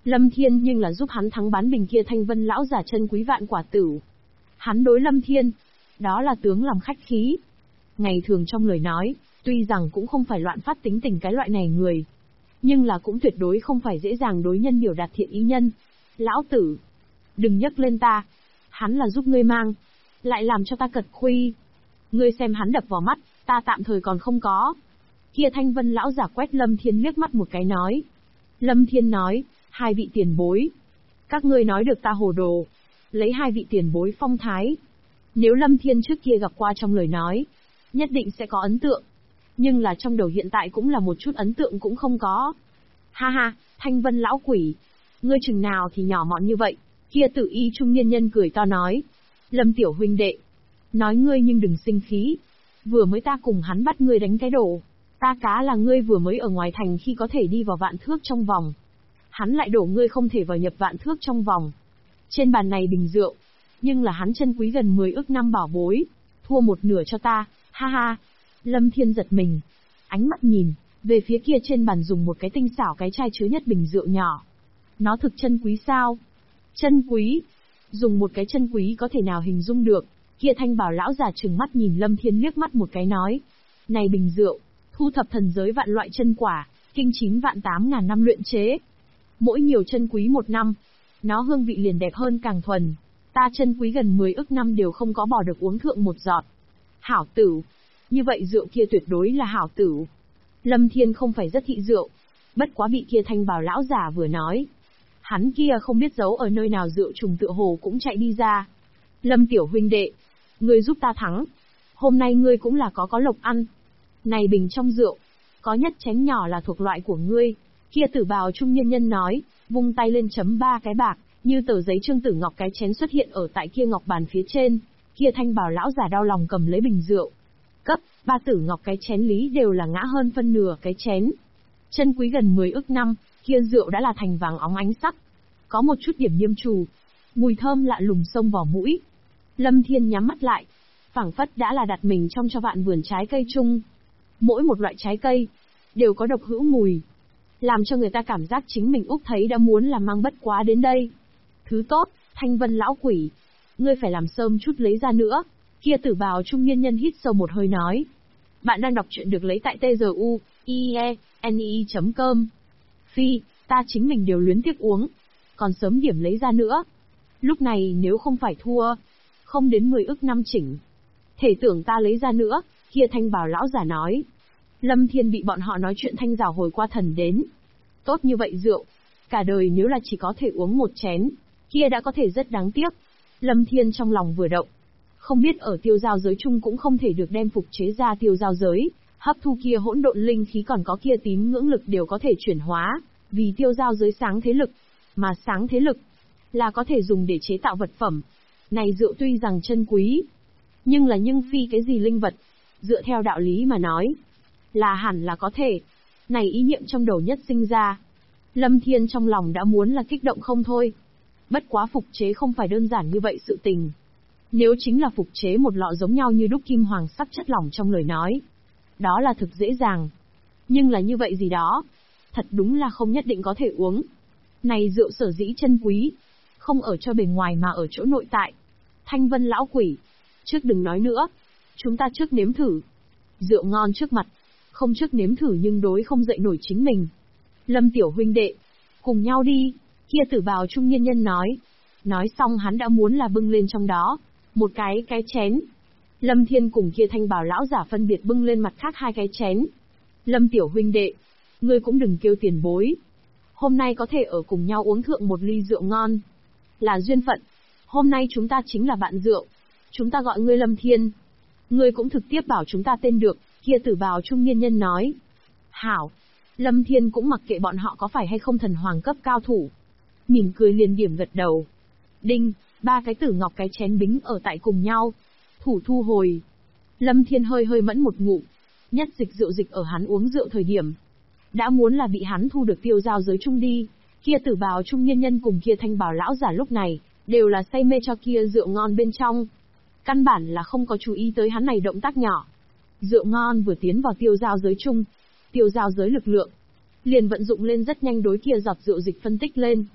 Lâm Thiên nhưng là giúp hắn thắng bán bình kia Thanh Vân lão giả chân quý vạn quả tử. Hắn đối Lâm Thiên, đó là tướng làm khách khí. Ngày thường trong lời nói, tuy rằng cũng không phải loạn phát tính tình cái loại này người, nhưng là cũng tuyệt đối không phải dễ dàng đối nhân biểu đạt thiện ý nhân. Lão tử, đừng nhắc lên ta. Hắn là giúp ngươi mang, lại làm cho ta cật khuy. Ngươi xem hắn đập vào mắt, ta tạm thời còn không có. Kia Thanh Vân lão giả quét Lâm Thiên liếc mắt một cái nói. Lâm Thiên nói, hai vị tiền bối. Các ngươi nói được ta hồ đồ. Lấy hai vị tiền bối phong thái. Nếu Lâm Thiên trước kia gặp qua trong lời nói, nhất định sẽ có ấn tượng. Nhưng là trong đầu hiện tại cũng là một chút ấn tượng cũng không có. Ha ha, Thanh Vân lão quỷ. Ngươi chừng nào thì nhỏ mọn như vậy. Kia Tử y trung niên nhân cười to nói. Lâm tiểu huynh đệ. Nói ngươi nhưng đừng sinh khí. Vừa mới ta cùng hắn bắt ngươi đánh cái đổ. Ta cá là ngươi vừa mới ở ngoài thành khi có thể đi vào vạn thước trong vòng. Hắn lại đổ ngươi không thể vào nhập vạn thước trong vòng. Trên bàn này bình rượu. Nhưng là hắn chân quý gần 10 ức năm bảo bối. Thua một nửa cho ta, ha ha. Lâm Thiên giật mình. Ánh mắt nhìn, về phía kia trên bàn dùng một cái tinh xảo cái chai chứa nhất bình rượu nhỏ. Nó thực chân quý sao? Chân quý. Dùng một cái chân quý có thể nào hình dung được. Kia Thanh Bảo lão già trừng mắt nhìn Lâm Thiên liếc mắt một cái nói. Này bình rượu, thu thập thần giới vạn loại chân quả, kinh 9 vạn 8.000 năm luyện chế. Mỗi nhiều chân quý một năm, nó hương vị liền đẹp hơn càng thuần. Ta chân quý gần 10 ức năm đều không có bỏ được uống thượng một giọt. Hảo tử. Như vậy rượu kia tuyệt đối là hảo tử. Lâm Thiên không phải rất thị rượu. Bất quá bị kia Thanh Bảo lão giả vừa nói. Hắn kia không biết giấu ở nơi nào rượu trùng tựa hồ cũng chạy đi ra. Lâm tiểu huynh đệ. Ngươi giúp ta thắng. Hôm nay ngươi cũng là có lộc ăn. Này bình trong rượu. Có nhất chén nhỏ là thuộc loại của ngươi. Kia Tử bào trung nhân nhân nói. Vung tay lên chấm 3 cái bạc. Như tờ giấy trương tử ngọc cái chén xuất hiện ở tại kia ngọc bàn phía trên. Kia Thanh Bảo lão giả đau lòng cầm lấy bình rượu. Cấp, 3 tử ngọc cái chén lý đều là ngã hơn phân nửa cái chén. Chân quý gần 10 ức năm, kia rượu đã là thành vàng óng ánh sắc. Có một chút điểm nghiêm trù. Mùi thơm lạ lùng xông vào mũi. Lâm Thiên nhắm mắt lại. Phảng phất đã là đặt mình trong cho vạn vườn trái cây chung. Mỗi một loại trái cây, đều có độc hữu mùi. Làm cho người ta cảm giác chính mình úc thấy đã muốn là mang bất quá đến đây. Thứ tốt, Thanh Vân lão quỷ. Ngươi phải làm sớm chút lấy ra nữa. Kia Tử bào trung niên nhân hít sâu một hơi nói. Bạn đang đọc truyện được lấy tại tzu.ie.ne.com. Phi, ta chính mình đều luyến tiếc uống. Còn sớm điểm lấy ra nữa. Lúc này nếu không phải thua, không đến 10 ức năm chỉnh. Thể tưởng ta lấy ra nữa, kia Thanh Bảo lão giả nói. Lâm Thiên bị bọn họ nói chuyện thanh rào hồi qua thần đến. Tốt như vậy rượu, cả đời nếu là chỉ có thể uống một chén, kia đã có thể rất đáng tiếc. Lâm Thiên trong lòng vừa động. Không biết ở tiêu giao giới chung cũng không thể được đem phục chế ra tiêu giao giới, hấp thu kia hỗn độn linh khí còn có kia tín ngưỡng lực đều có thể chuyển hóa, vì tiêu giao giới sáng thế lực. Mà sáng thế lực, là có thể dùng để chế tạo vật phẩm. Này rượu tuy rằng chân quý, nhưng phi cái gì linh vật. Dựa theo đạo lý mà nói, là hẳn là có thể. Này ý niệm trong đầu nhất sinh ra. Lâm Thiên trong lòng đã muốn là kích động không thôi. Bất quá phục chế không phải đơn giản như vậy sự tình. Nếu chính là phục chế một lọ giống nhau như đúc kim hoàng sắc chất lỏng trong lời nói, đó là thực dễ dàng. Nhưng là như vậy gì đó, thật đúng là không nhất định có thể uống. Này rượu sở dĩ chân quý, không ở cho bề ngoài mà ở chỗ nội tại. Thanh Vân lão quỷ, trước đừng nói nữa, chúng ta trước nếm thử. Rượu ngon trước mặt, không trước nếm thử nhưng đối không dậy nổi chính mình. Lâm tiểu huynh đệ, cùng nhau đi, kia Tử bào trung niên nhân nói. Nói xong hắn đã muốn là bưng lên trong đó một cái chén. Lâm Thiên cùng kia Thanh Bảo lão giả phân biệt bưng lên mặt khác 2 cái chén. Lâm tiểu huynh đệ, ngươi cũng đừng kêu tiền bối. Hôm nay có thể ở cùng nhau uống thượng một ly rượu ngon, là duyên phận. Hôm nay chúng ta chính là bạn rượu. Chúng ta gọi ngươi Lâm Thiên. Ngươi cũng thực tiếp bảo chúng ta tên được, kia Tử bào trung niên nhân nói. Hảo. Lâm Thiên cũng mặc kệ bọn họ có phải hay không thần hoàng cấp cao thủ. Mỉm cười liền điểm gật đầu. Đinh, 3 cái tử ngọc cái chén bính ở tại cùng nhau. Thủ thu hồi. Lâm Thiên hơi mẫn một ngụm. Nhất dịch rượu dịch ở hắn uống rượu thời điểm. Đã muốn là bị hắn thu được tiêu giao giới chung đi. Kia Tử bào trung niên nhân cùng kia Thanh Bảo lão giả lúc này, đều là say mê cho kia rượu ngon bên trong. Căn bản là không có chú ý tới hắn này động tác nhỏ. Rượu ngon vừa tiến vào tiêu giao giới chung. Tiêu giao giới lực lượng liền vận dụng lên rất nhanh đối kia giọt rượu dịch phân tích lên.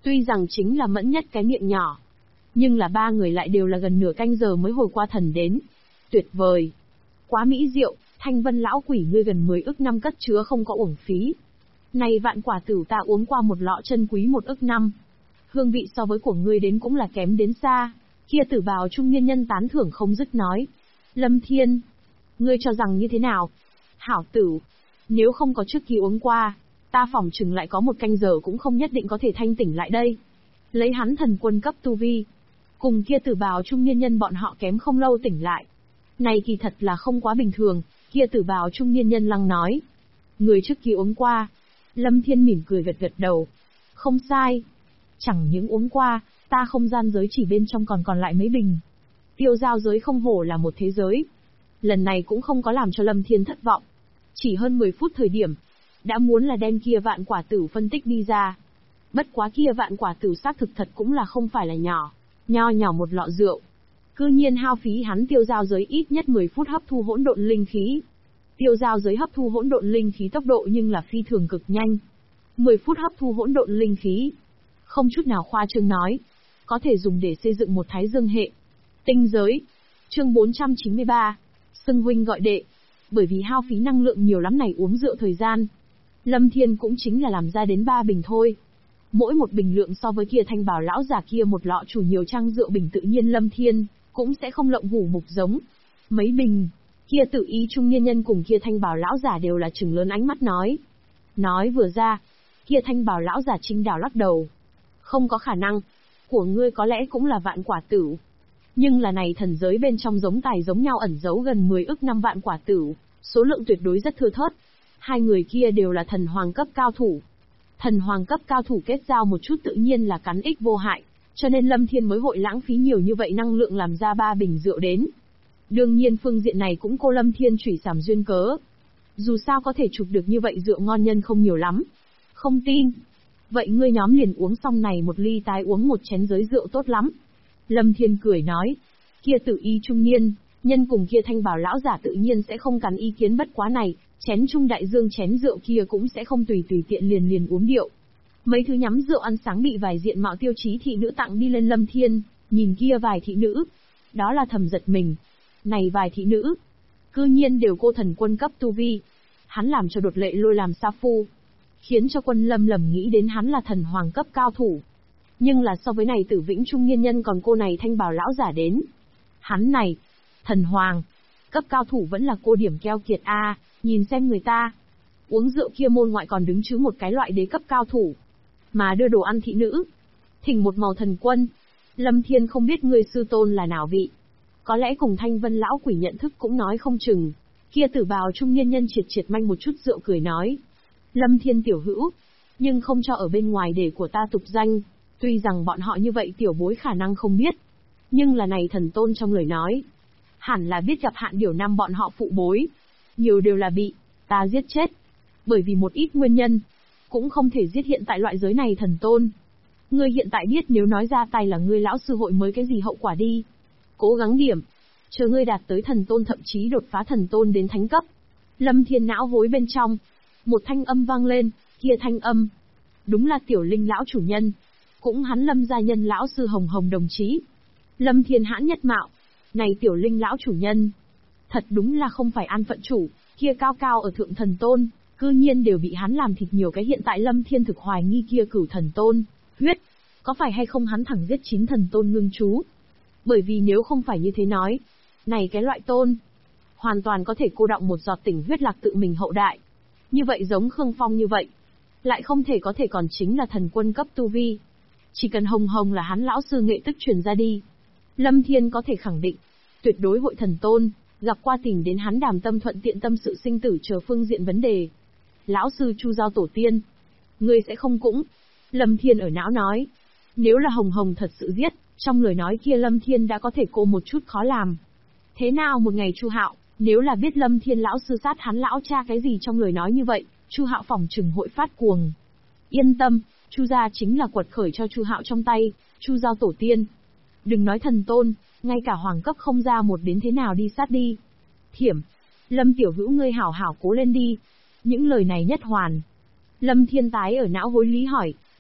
Tuy rằng chính là mẫn nhất cái miệng nhỏ, nhưng là ba người lại đều là gần nửa canh giờ mới hồi qua thần đến. Tuyệt vời! Quá mỹ diệu, Thanh Vân lão quỷ ngươi gần 10 ức năm cất chứa không có uổng phí. Này vạn quả tử ta uống qua một lọ chân quý 1 ức năm. Hương vị so với của ngươi đến cũng là kém đến xa. Kia tử bào trung niên nhân tán thưởng không dứt nói. Lâm Thiên, ngươi cho rằng như thế nào? Hảo tử, nếu không có trước khi uống qua, ta phỏng chừng lại có 1 canh giờ cũng không nhất định có thể thanh tỉnh lại đây. Lấy hắn thần quân cấp tu vi, cùng kia tử bào trung niên nhân bọn họ kém không lâu tỉnh lại. Này kỳ thật là không quá bình thường, kia tử bào trung niên nhân lăng nói. Người trước kia uống qua. Lâm Thiên mỉm cười gật gật đầu. Không sai. Chẳng những uống qua, ta không gian giới chỉ bên trong còn lại mấy bình. Tiêu giao giới không hổ là một thế giới. Lần này cũng không có làm cho Lâm Thiên thất vọng. Chỉ hơn 10 phút thời điểm, đã muốn là đem kia vạn quả tử phân tích đi ra. Bất quá kia vạn quả tử xác thực thật cũng là không phải là nhỏ. Nho nhỏ một lọ rượu. Cư nhiên hao phí hắn tiêu giao giới ít nhất 10 phút hấp thu hỗn độn linh khí. Tiêu giao giới hấp thu hỗn độn linh khí tốc độ nhưng là phi thường cực nhanh. 10 phút hấp thu hỗn độn linh khí. Không chút nào khoa trương nói. Có thể dùng để xây dựng một thái dương hệ. Tinh giới. Chương 493. Xưng huynh gọi đệ. Bởi vì hao phí năng lượng nhiều lắm này uống rượu thời gian. Lâm Thiên cũng chính là làm ra đến 3 bình thôi. Mỗi một bình lượng so với kia thanh bảo lão già kia một lọ chủ nhiều trang rượu bình tự nhiên Lâm Thiên cũng sẽ không lộng hủ mục giống. Mấy bình, kia tự ý trung niên nhân cùng kia thanh bảo lão giả đều là trừng lớn ánh mắt nói. Nói vừa ra, kia thanh bảo lão giả Trinh đảo lắc đầu. Không có khả năng, của ngươi có lẽ cũng là vạn quả tử. Nhưng là này thần giới bên trong giống tài giống nhau ẩn giấu gần 10 ức năm vạn quả tử, số lượng tuyệt đối rất thưa thớt. Hai người kia đều là thần hoàng cấp cao thủ. Thần hoàng cấp cao thủ kết giao một chút tự nhiên là cắn ích vô hại, cho nên Lâm Thiên mới hội lãng phí nhiều như vậy năng lượng làm ra 3 bình rượu đến. Đương nhiên phương diện này cũng cô Lâm Thiên chủy sảm duyên cớ. Dù sao có thể chụp được như vậy rượu ngon nhân không nhiều lắm. Không tin. Vậy ngươi nhóm liền uống xong này một ly tái uống một chén giới rượu tốt lắm. Lâm Thiên cười nói. Kia tự y trung niên, nhân cùng kia thanh bảo lão giả tự nhiên sẽ không cắn ý kiến bất quá này, chén trung đại dương chén rượu kia cũng sẽ không tùy tiện liền uống điệu. Mấy thứ nhắm rượu ăn sáng bị vài diện mạo tiêu chí thị nữ tặng đi lên Lâm Thiên, nhìn kia vài thị nữ. Đó là thầm giật mình. Này vài thị nữ, cư nhiên đều cô thần quân cấp tu vi. Hắn làm cho đột lệ lôi làm sa phu, khiến cho quân Lâm lầm nghĩ đến hắn là thần hoàng cấp cao thủ. Nhưng là so với này tử vĩnh trung niên nhân còn cô này thanh bảo lão giả đến. Hắn này, thần hoàng, cấp cao thủ vẫn là cô điểm keo kiệt a, nhìn xem người ta. Uống rượu kia môn ngoại còn đứng chứ một cái loại đế cấp cao thủ. Mà đưa đồ ăn thị nữ. Thỉnh một màu thần quân. Lâm Thiên không biết người sư tôn là nào vị. Có lẽ cùng Thanh Vân lão quỷ nhận thức cũng nói không chừng. Kia tử bào trung niên nhân triệt manh một chút rượu cười nói. Lâm Thiên tiểu hữu, nhưng không cho ở bên ngoài để của ta tục danh. Tuy rằng bọn họ như vậy tiểu bối khả năng không biết. Nhưng là này thần tôn trong lời nói. Hẳn là biết gặp hạn điều năm bọn họ phụ bối. Nhiều đều là bị ta giết chết. Bởi vì một ít nguyên nhân. Cũng không thể giết hiện tại loại giới này thần tôn. Ngươi hiện tại biết nếu nói ra tay là ngươi lão sư hội mới cái gì hậu quả đi. Cố gắng điểm. Chờ ngươi đạt tới thần tôn thậm chí đột phá thần tôn đến thánh cấp. Lâm Thiên não hối bên trong. Một thanh âm vang lên, kia thanh âm. Đúng là tiểu linh lão chủ nhân. Cũng hắn Lâm gia nhân lão sư Hồng Hồng đồng chí. Lâm Thiên hãn nhất mạo. Này tiểu linh lão chủ nhân. Thật đúng là không phải an phận chủ, kia cao cao ở thượng thần tôn. Cư nhiên đều bị hắn làm thịt nhiều cái hiện tại Lâm Thiên thực hoài nghi kia cửu thần tôn. Huyết. Có phải hay không hắn thẳng giết 9 thần tôn ngưng chú. Bởi vì nếu không phải như thế nói. Này cái loại tôn. Hoàn toàn có thể cô đọng một giọt tỉnh huyết lạc tự mình hậu đại. Như vậy giống Khương Phong như vậy. Lại không thể có thể còn chính là thần quân cấp tu vi. Chỉ cần Hồng Hồng là hắn lão sư nghệ tức truyền ra đi. Lâm Thiên có thể khẳng định. Tuyệt đối hội thần tôn. Gặp qua tìm đến hắn đàm tâm thuận tiện tâm sự sinh tử chờ phương diện vấn đề. Lão sư Chu Giao tổ tiên. Ngươi sẽ không cũng. Lâm Thiên ở não nói. Nếu là Hồng Hồng thật sự giết, trong lời nói kia Lâm Thiên đã có thể cô một chút khó làm. Thế nào một ngày Chu Hạo, nếu là biết Lâm Thiên lão sư sát hắn lão cha cái gì trong lời nói như vậy, Chu Hạo phỏng chừng hội phát cuồng. Yên tâm, Chu gia chính là quật khởi cho Chu Hạo trong tay, Chu Giao tổ tiên. Đừng nói thần tôn, ngay cả hoàng cấp không ra một đến thế nào đi sát đi. Thiểm, Lâm tiểu hữu ngươi hảo hảo cố lên đi. Những lời này nhất hoàn. Lâm Thiên tái ở não hối lý hỏi,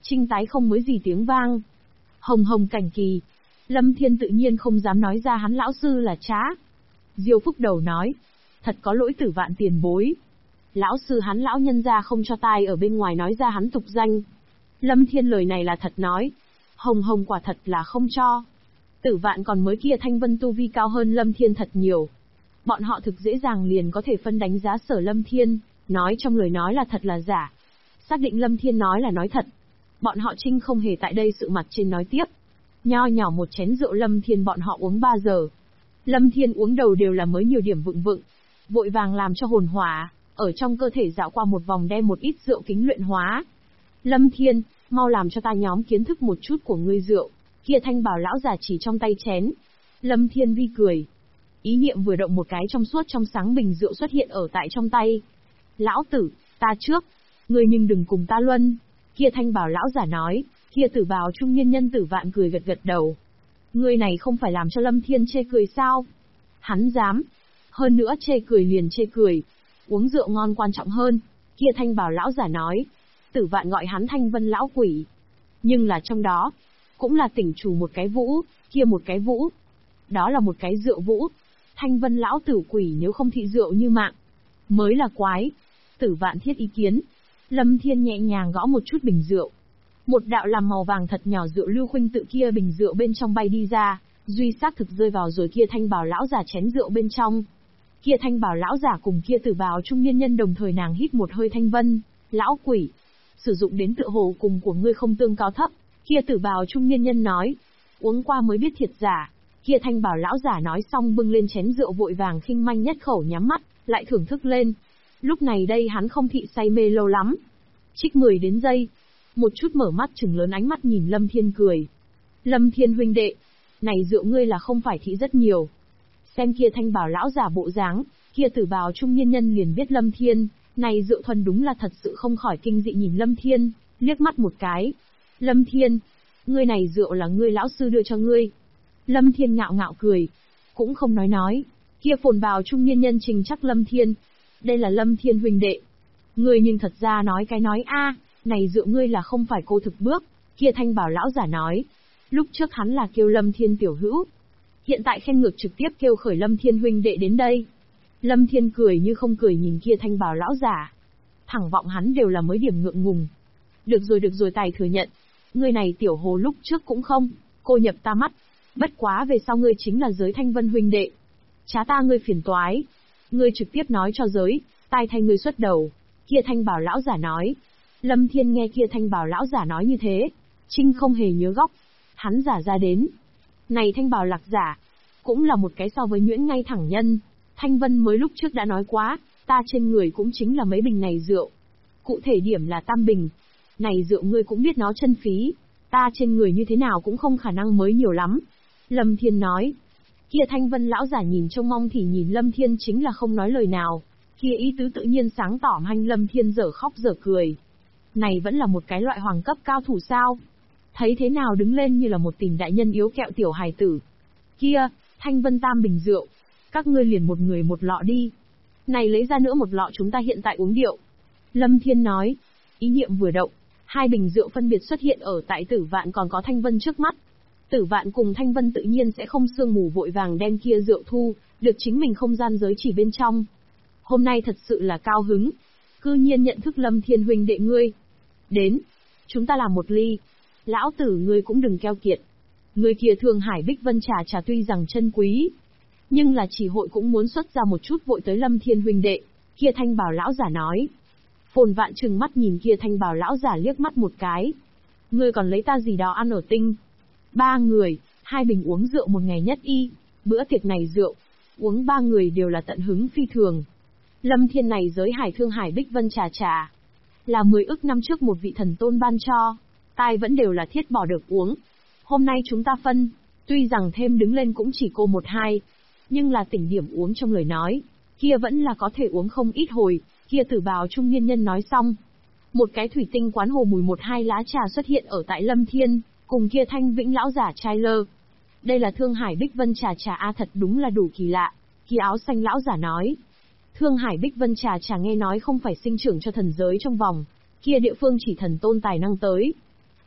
Trinh tái không mới gì tiếng vang. Hồng hồng cảnh kỳ. Lâm Thiên tự nhiên không dám nói ra hắn lão sư là trá. Diêu Phúc Đầu nói. Thật có lỗi Tử Vạn tiền bối. Lão sư hắn lão nhân gia không cho tai ở bên ngoài nói ra hắn tục danh. Lâm Thiên lời này là thật nói. Hồng hồng quả thật là không cho. Tử Vạn còn mới kia Thanh Vân tu vi cao hơn Lâm Thiên thật nhiều. Bọn họ thực dễ dàng liền có thể phân đánh giá Sở Lâm Thiên, nói trong lời nói là thật là giả. Xác định Lâm Thiên nói là nói thật. Bọn họ Trinh không hề tại đây sự mặt trên nói tiếp. Nho nhỏ một chén rượu Lâm Thiên bọn họ uống 3 giờ. Lâm Thiên uống đầu đều là mới nhiều điểm vựng vựng. Vội vàng làm cho hồn hỏa, ở trong cơ thể dạo qua một vòng đem một ít rượu kính luyện hóa. Lâm Thiên, mau làm cho ta nhóm kiến thức một chút của ngươi rượu. Kia Thanh Bảo lão giả chỉ trong tay chén. Lâm Thiên vi cười. Ý niệm vừa động một cái trong suốt trong sáng bình rượu xuất hiện ở tại trong tay. Lão tử, ta trước. Ngươi nhưng đừng cùng ta luân. Kia Thanh Bảo lão giả nói. Kia Tử Bào trung niên nhân Tử Vạn cười gật gật đầu. Ngươi này không phải làm cho Lâm Thiên chê cười sao? Hắn dám. Hơn nữa chê cười liền chê cười. Uống rượu ngon quan trọng hơn. Kia Thanh Bảo lão giả nói. Tử Vạn gọi hắn Thanh Vân lão quỷ. Nhưng là trong đó, cũng là tỉnh chủ một cái vũ, kia một cái vũ. Đó là một cái rượu vũ. Thanh Vân lão tử quỷ nếu không thị rượu như mạng, mới là quái. Tử Vạn thiết ý kiến. Lâm Thiên nhẹ nhàng gõ một chút bình rượu. Một đạo làm màu vàng thật nhỏ rượu lưu khuynh tự kia bình rượu bên trong bay đi ra, duy xác thực rơi vào rồi kia Thanh Bảo lão giả chén rượu bên trong. Kia Thanh Bảo lão giả cùng kia Tử Bào trung niên nhân đồng thời nàng hít một hơi Thanh Vân, lão quỷ, sử dụng đến tựa hồ cùng của ngươi không tương cao thấp. Kia Tử Bào trung niên nhân nói, uống qua mới biết thiệt giả. Kia Thanh Bảo lão giả nói xong bưng lên chén rượu vội vàng khinh manh nhất khẩu nhắm mắt, lại thưởng thức lên. Lúc này đây hắn không thị say mê lâu lắm. Trích 10 đến giây. Một chút mở mắt trừng lớn ánh mắt nhìn Lâm Thiên cười. Lâm Thiên huynh đệ, này rượu ngươi là không phải thị rất nhiều. Xem kia Thanh Bảo lão giả bộ dáng, kia Tử Bào trung niên nhân liền biết Lâm Thiên, này rượu thuần đúng là thật sự không khỏi kinh dị nhìn Lâm Thiên, liếc mắt một cái. Lâm Thiên, ngươi này rượu là ngươi lão sư đưa cho ngươi. Lâm Thiên ngạo ngạo cười, cũng không nói. Kia Phồn Bào trung niên nhân trình chắc Lâm Thiên, đây là Lâm Thiên huynh đệ. Ngươi nhưng thật ra nói cái nói a, này rượu ngươi là không phải cô thực bước. Kia Thanh Bảo lão giả nói, lúc trước hắn là kêu Lâm Thiên tiểu hữu, hiện tại khen ngược trực tiếp kêu khởi Lâm Thiên huynh đệ đến đây. Lâm Thiên cười như không cười nhìn kia Thanh Bảo lão giả, thẳng vọng hắn đều là mới điểm ngượng ngùng. Được rồi tài thừa nhận, ngươi này tiểu hồ lúc trước cũng không, cô nhập ta mắt. Bất quá về sau ngươi chính là giới Thanh Vân huynh đệ. Chá ta ngươi phiền toái. Ngươi trực tiếp nói cho giới, tai thay ngươi xuất đầu. Kia Thanh Bảo lão giả nói. Lâm Thiên nghe kia Thanh Bảo lão giả nói như thế, Trinh không hề nhớ góc. Hắn giả ra đến. Này Thanh Bảo lạc giả, cũng là một cái so với nhuyễn ngay thẳng nhân. Thanh Vân mới lúc trước đã nói quá, ta trên người cũng chính là mấy bình này rượu. Cụ thể điểm là tam bình. Này rượu ngươi cũng biết nó chân phí, ta trên người như thế nào cũng không khả năng mới nhiều lắm. Lâm Thiên nói. Kia Thanh Vân lão giả nhìn trông mong thì nhìn Lâm Thiên chính là không nói lời nào. Kia ý tứ tự nhiên sáng tỏ hanh Lâm Thiên dở khóc dở cười. Này vẫn là một cái loại hoàng cấp cao thủ sao? Thấy thế nào đứng lên như là một tình đại nhân yếu kẹo tiểu hài tử. Kia, Thanh Vân tam bình rượu, các ngươi liền một người một lọ đi. Này lấy ra nữa một lọ chúng ta hiện tại uống điệu. Lâm Thiên nói. Ý niệm vừa động, hai bình rượu phân biệt xuất hiện ở tại Tử Vạn còn có Thanh Vân trước mắt. Tử Vạn cùng Thanh Vân tự nhiên sẽ không sương mù vội vàng đem kia rượu thu, được chính mình không gian giới chỉ bên trong. Hôm nay thật sự là cao hứng, cư nhiên nhận thức Lâm Thiên huynh đệ ngươi. Đến, chúng ta làm một ly. Lão tử ngươi cũng đừng keo kiệt. Người kia Thương Hải Bích Vân trà tuy rằng chân quý, nhưng là chỉ hội cũng muốn xuất ra một chút vội tới Lâm Thiên huynh đệ. Kia Thanh Bảo lão giả nói. Phồn Vạn trừng mắt nhìn kia Thanh Bảo lão giả liếc mắt một cái. Ngươi còn lấy ta gì đó ăn ở tinh? 3 người, 2 bình uống rượu một ngày nhất y. Bữa tiệc này rượu, uống 3 người đều là tận hứng phi thường. Lâm Thiên này giới Thương Hải Bích Vân trà, là 10 ức năm trước một vị thần tôn ban cho, tai vẫn đều là thiết bỏ được uống. Hôm nay chúng ta phân, tuy rằng thêm đứng lên cũng chỉ cô 1-2, nhưng là tỉnh điểm uống trong lời nói, kia vẫn là có thể uống không ít hồi. Kia Tử Bào trung niên nhân nói xong, một cái thủy tinh quán hồ mùi 1-2 lá trà xuất hiện ở tại Lâm Thiên, cùng kia Thanh Vĩnh lão giả trai lơ. Đây là Thương Hải Bích Vân trà a, thật đúng là đủ kỳ lạ. Kia áo xanh lão giả nói. Thương Hải Bích Vân trà nghe nói không phải sinh trưởng cho thần giới trong vòng, kia địa phương chỉ thần tôn tài năng tới.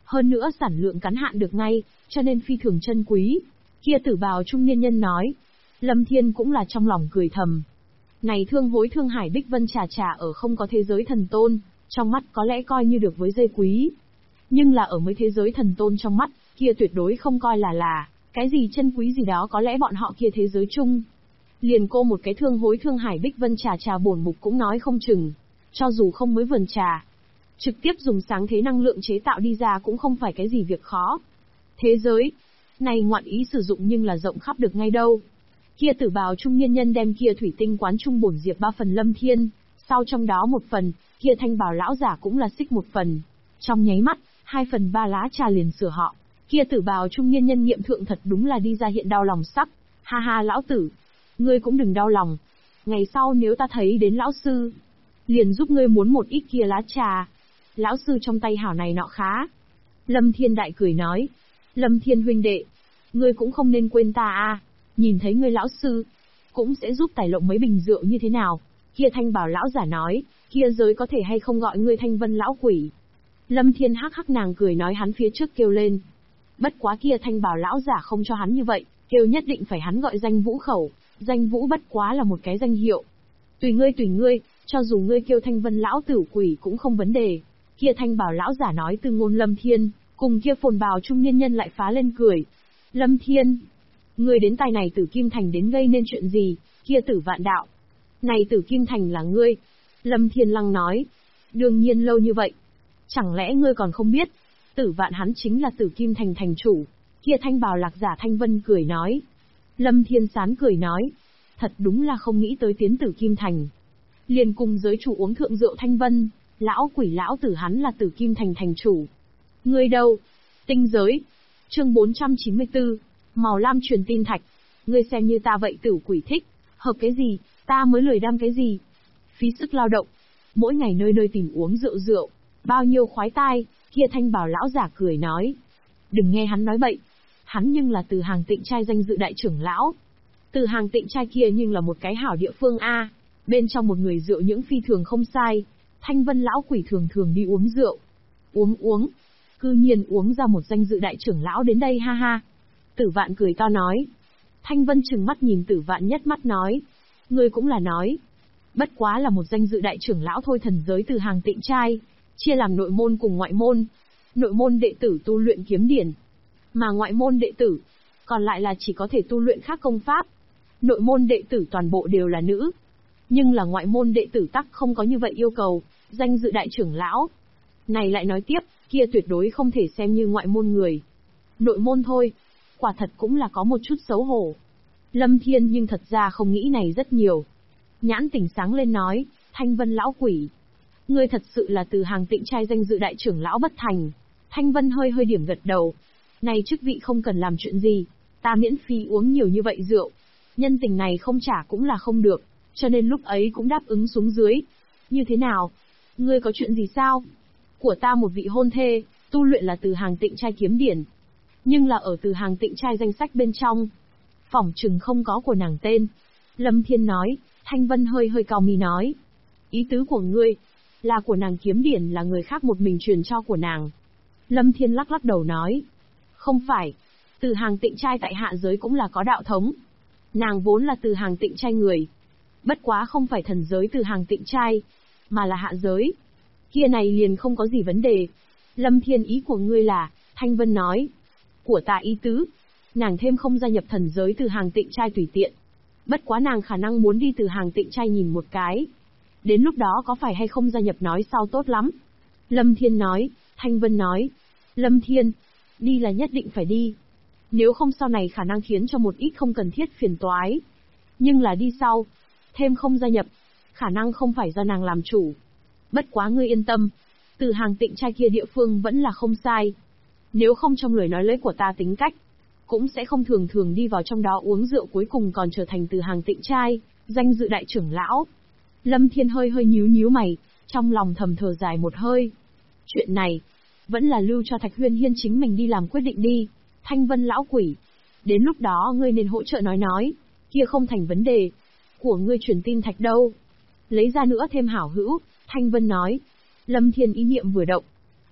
Hơn nữa sản lượng cắn hạn được ngay, cho nên phi thường chân quý. Kia tử bào trung niên nhân nói. Lâm Thiên cũng là trong lòng cười thầm. Này Thương Hối Thương Hải Bích Vân trà trà ở không có thế giới thần tôn, trong mắt có lẽ coi như được với dây quý. Nhưng là ở mấy thế giới thần tôn trong mắt, kia tuyệt đối không coi là, cái gì chân quý gì đó có lẽ bọn họ kia thế giới chung. Liền cô một cái Thương Hối Thương Hải Bích Vân trà trà bổn mục cũng nói không chừng. Cho dù không mới vườn trà, trực tiếp dùng sáng thế năng lượng chế tạo đi ra cũng không phải cái gì việc khó. Thế giới này ngoạn ý sử dụng nhưng là rộng khắp được ngay đâu. Kia tử bào trung niên nhân đem kia thủy tinh quán trung bổn diệp 3 phần Lâm Thiên, sau trong đó 1 phần, kia thanh bào lão giả cũng là xích 1 phần. Trong nháy mắt, 2/3 lá trà liền sửa họ. Kia tử bào trung niên nhân nghiệm thượng thật đúng là đi ra hiện đau lòng sắc. Ha ha lão tử, ngươi cũng đừng đau lòng. Ngày sau nếu ta thấy đến lão sư, liền giúp ngươi muốn một ít kia lá trà. Lão sư trong tay hảo này nọ khá. Lâm Thiên đại cười nói. Lâm Thiên huynh đệ, ngươi cũng không nên quên ta a. Nhìn thấy ngươi lão sư, cũng sẽ giúp tài lộng mấy bình rượu như thế nào. Kia thanh bảo lão giả nói, kia giới có thể hay không gọi ngươi Thanh Vân lão quỷ. Lâm Thiên hắc hắc nàng cười nói hắn phía trước kêu lên. Bất quá kia thanh bảo lão giả không cho hắn như vậy, kêu nhất định phải hắn gọi danh Vũ khẩu, danh Vũ bất quá là một cái danh hiệu. Tùy ngươi, cho dù ngươi kêu Thanh Vân lão tử quỷ cũng không vấn đề. Kia thanh bảo lão giả nói từ ngôn Lâm Thiên, cùng kia phồn bào trung niên nhân lại phá lên cười. Lâm Thiên, ngươi đến tài này Tử Kim Thành đến gây nên chuyện gì? Kia Tử Vạn đạo, này Tử Kim Thành là ngươi? Lâm Thiên lăng nói, đương nhiên lâu như vậy, chẳng lẽ ngươi còn không biết? Tử Vạn hắn chính là Tử Kim Thành thành chủ. Kia thanh bào lạc giả Thanh Vân cười nói. Lâm Thiên sán cười nói, thật đúng là không nghĩ tới tiến Tử Kim Thành. Liền cùng giới chủ uống thượng rượu Thanh Vân, lão quỷ lão tử hắn là Tử Kim Thành thành chủ. Ngươi đâu? Tinh giới. Chương 494, màu lam truyền tin thạch. Ngươi xem như ta vậy tử quỷ thích, hợp cái gì, ta mới lười đam cái gì. Phí sức lao động, mỗi ngày nơi nơi tìm uống rượu, bao nhiêu khoái tai. Kia thanh bảo lão giả cười nói. Đừng nghe hắn nói bậy, hắn nhưng là Từ Hàng Tịnh trai danh dự đại trưởng lão. Từ Hàng Tịnh trai kia nhưng là một cái hảo địa phương a, bên trong một người rượu những phi thường không sai. Thanh Vân lão quỷ thường thường đi uống rượu. Uống, cư nhiên uống ra một danh dự đại trưởng lão đến đây ha ha. Tử Vạn cười to nói. Thanh Vân trừng mắt nhìn Tử Vạn nhất mắt nói. Ngươi cũng là nói. Bất quá là một danh dự đại trưởng lão thôi. Thần giới Từ Hàng Tịnh trai chia làm nội môn cùng ngoại môn. Nội môn đệ tử tu luyện kiếm điển, mà ngoại môn đệ tử còn lại là chỉ có thể tu luyện khác công pháp. Nội môn đệ tử toàn bộ đều là nữ, nhưng là ngoại môn đệ tử tắc không có như vậy yêu cầu. Danh dự đại trưởng lão này lại nói tiếp, kia tuyệt đối không thể xem như ngoại môn người. Nội môn thôi, quả thật cũng là có một chút xấu hổ. Lâm Thiên nhưng thật ra không nghĩ này rất nhiều. Nhãn tỉnh sáng lên nói, Thanh Vân lão quỷ, ngươi thật sự là Từ Hàng Tịnh trai danh dự đại trưởng lão bất thành. Thanh Vân hơi điểm gật đầu. Này chức vị không cần làm chuyện gì, ta miễn phí uống nhiều như vậy rượu, nhân tình này không trả cũng là không được, cho nên lúc ấy cũng đáp ứng xuống dưới. Như thế nào? Ngươi có chuyện gì sao? Của ta một vị hôn thê, tu luyện là Từ Hàng Tịnh trai kiếm điển, nhưng là ở Từ Hàng Tịnh trai danh sách bên trong, phỏng chừng không có của nàng tên. Lâm Thiên nói. Thanh Vân hơi cau mi nói. Ý tứ của ngươi là của nàng kiếm điển là người khác một mình truyền cho của nàng. Lâm Thiên lắc đầu nói. Không phải, Từ Hàng Tịnh trai tại hạ giới cũng là có đạo thống. Nàng vốn là Từ Hàng Tịnh trai người, bất quá không phải thần giới Từ Hàng Tịnh trai, mà là hạ giới. Kia này liền không có gì vấn đề. Lâm Thiên ý của ngươi là, Thanh Vân nói. Của ta ý tứ, nàng thêm không gia nhập thần giới Từ Hàng Tịnh trai tùy tiện. Bất quá nàng khả năng muốn đi Từ Hàng Tịnh trai nhìn một cái. Đến lúc đó có phải hay không gia nhập nói sau tốt lắm. Lâm Thiên nói. Thanh Vân nói. Lâm Thiên, đi là nhất định phải đi. Nếu không sau này khả năng khiến cho một ít không cần thiết phiền toái. Nhưng là đi sau, thêm không gia nhập, khả năng không phải do nàng làm chủ. Bất quá ngươi yên tâm, Từ Hàng Tịnh trai kia địa phương vẫn là không sai. Nếu không trong lời nói lấy của ta tính cách, cũng sẽ không thường đi vào trong đó uống rượu cuối cùng còn trở thành Từ Hàng Tịnh trai, danh dự đại trưởng lão. Lâm Thiên hơi nhíu mày, trong lòng thầm thở dài một hơi. Chuyện này, vẫn là lưu cho Thạch Huyên Hiên chính mình đi làm quyết định đi. Thanh Vân lão quỷ, đến lúc đó ngươi nên hỗ trợ nói, kia không thành vấn đề. Của ngươi truyền tin thạch đâu? Lấy ra nữa thêm hảo hữu. Thanh Vân nói. Lâm Thiên ý niệm vừa động,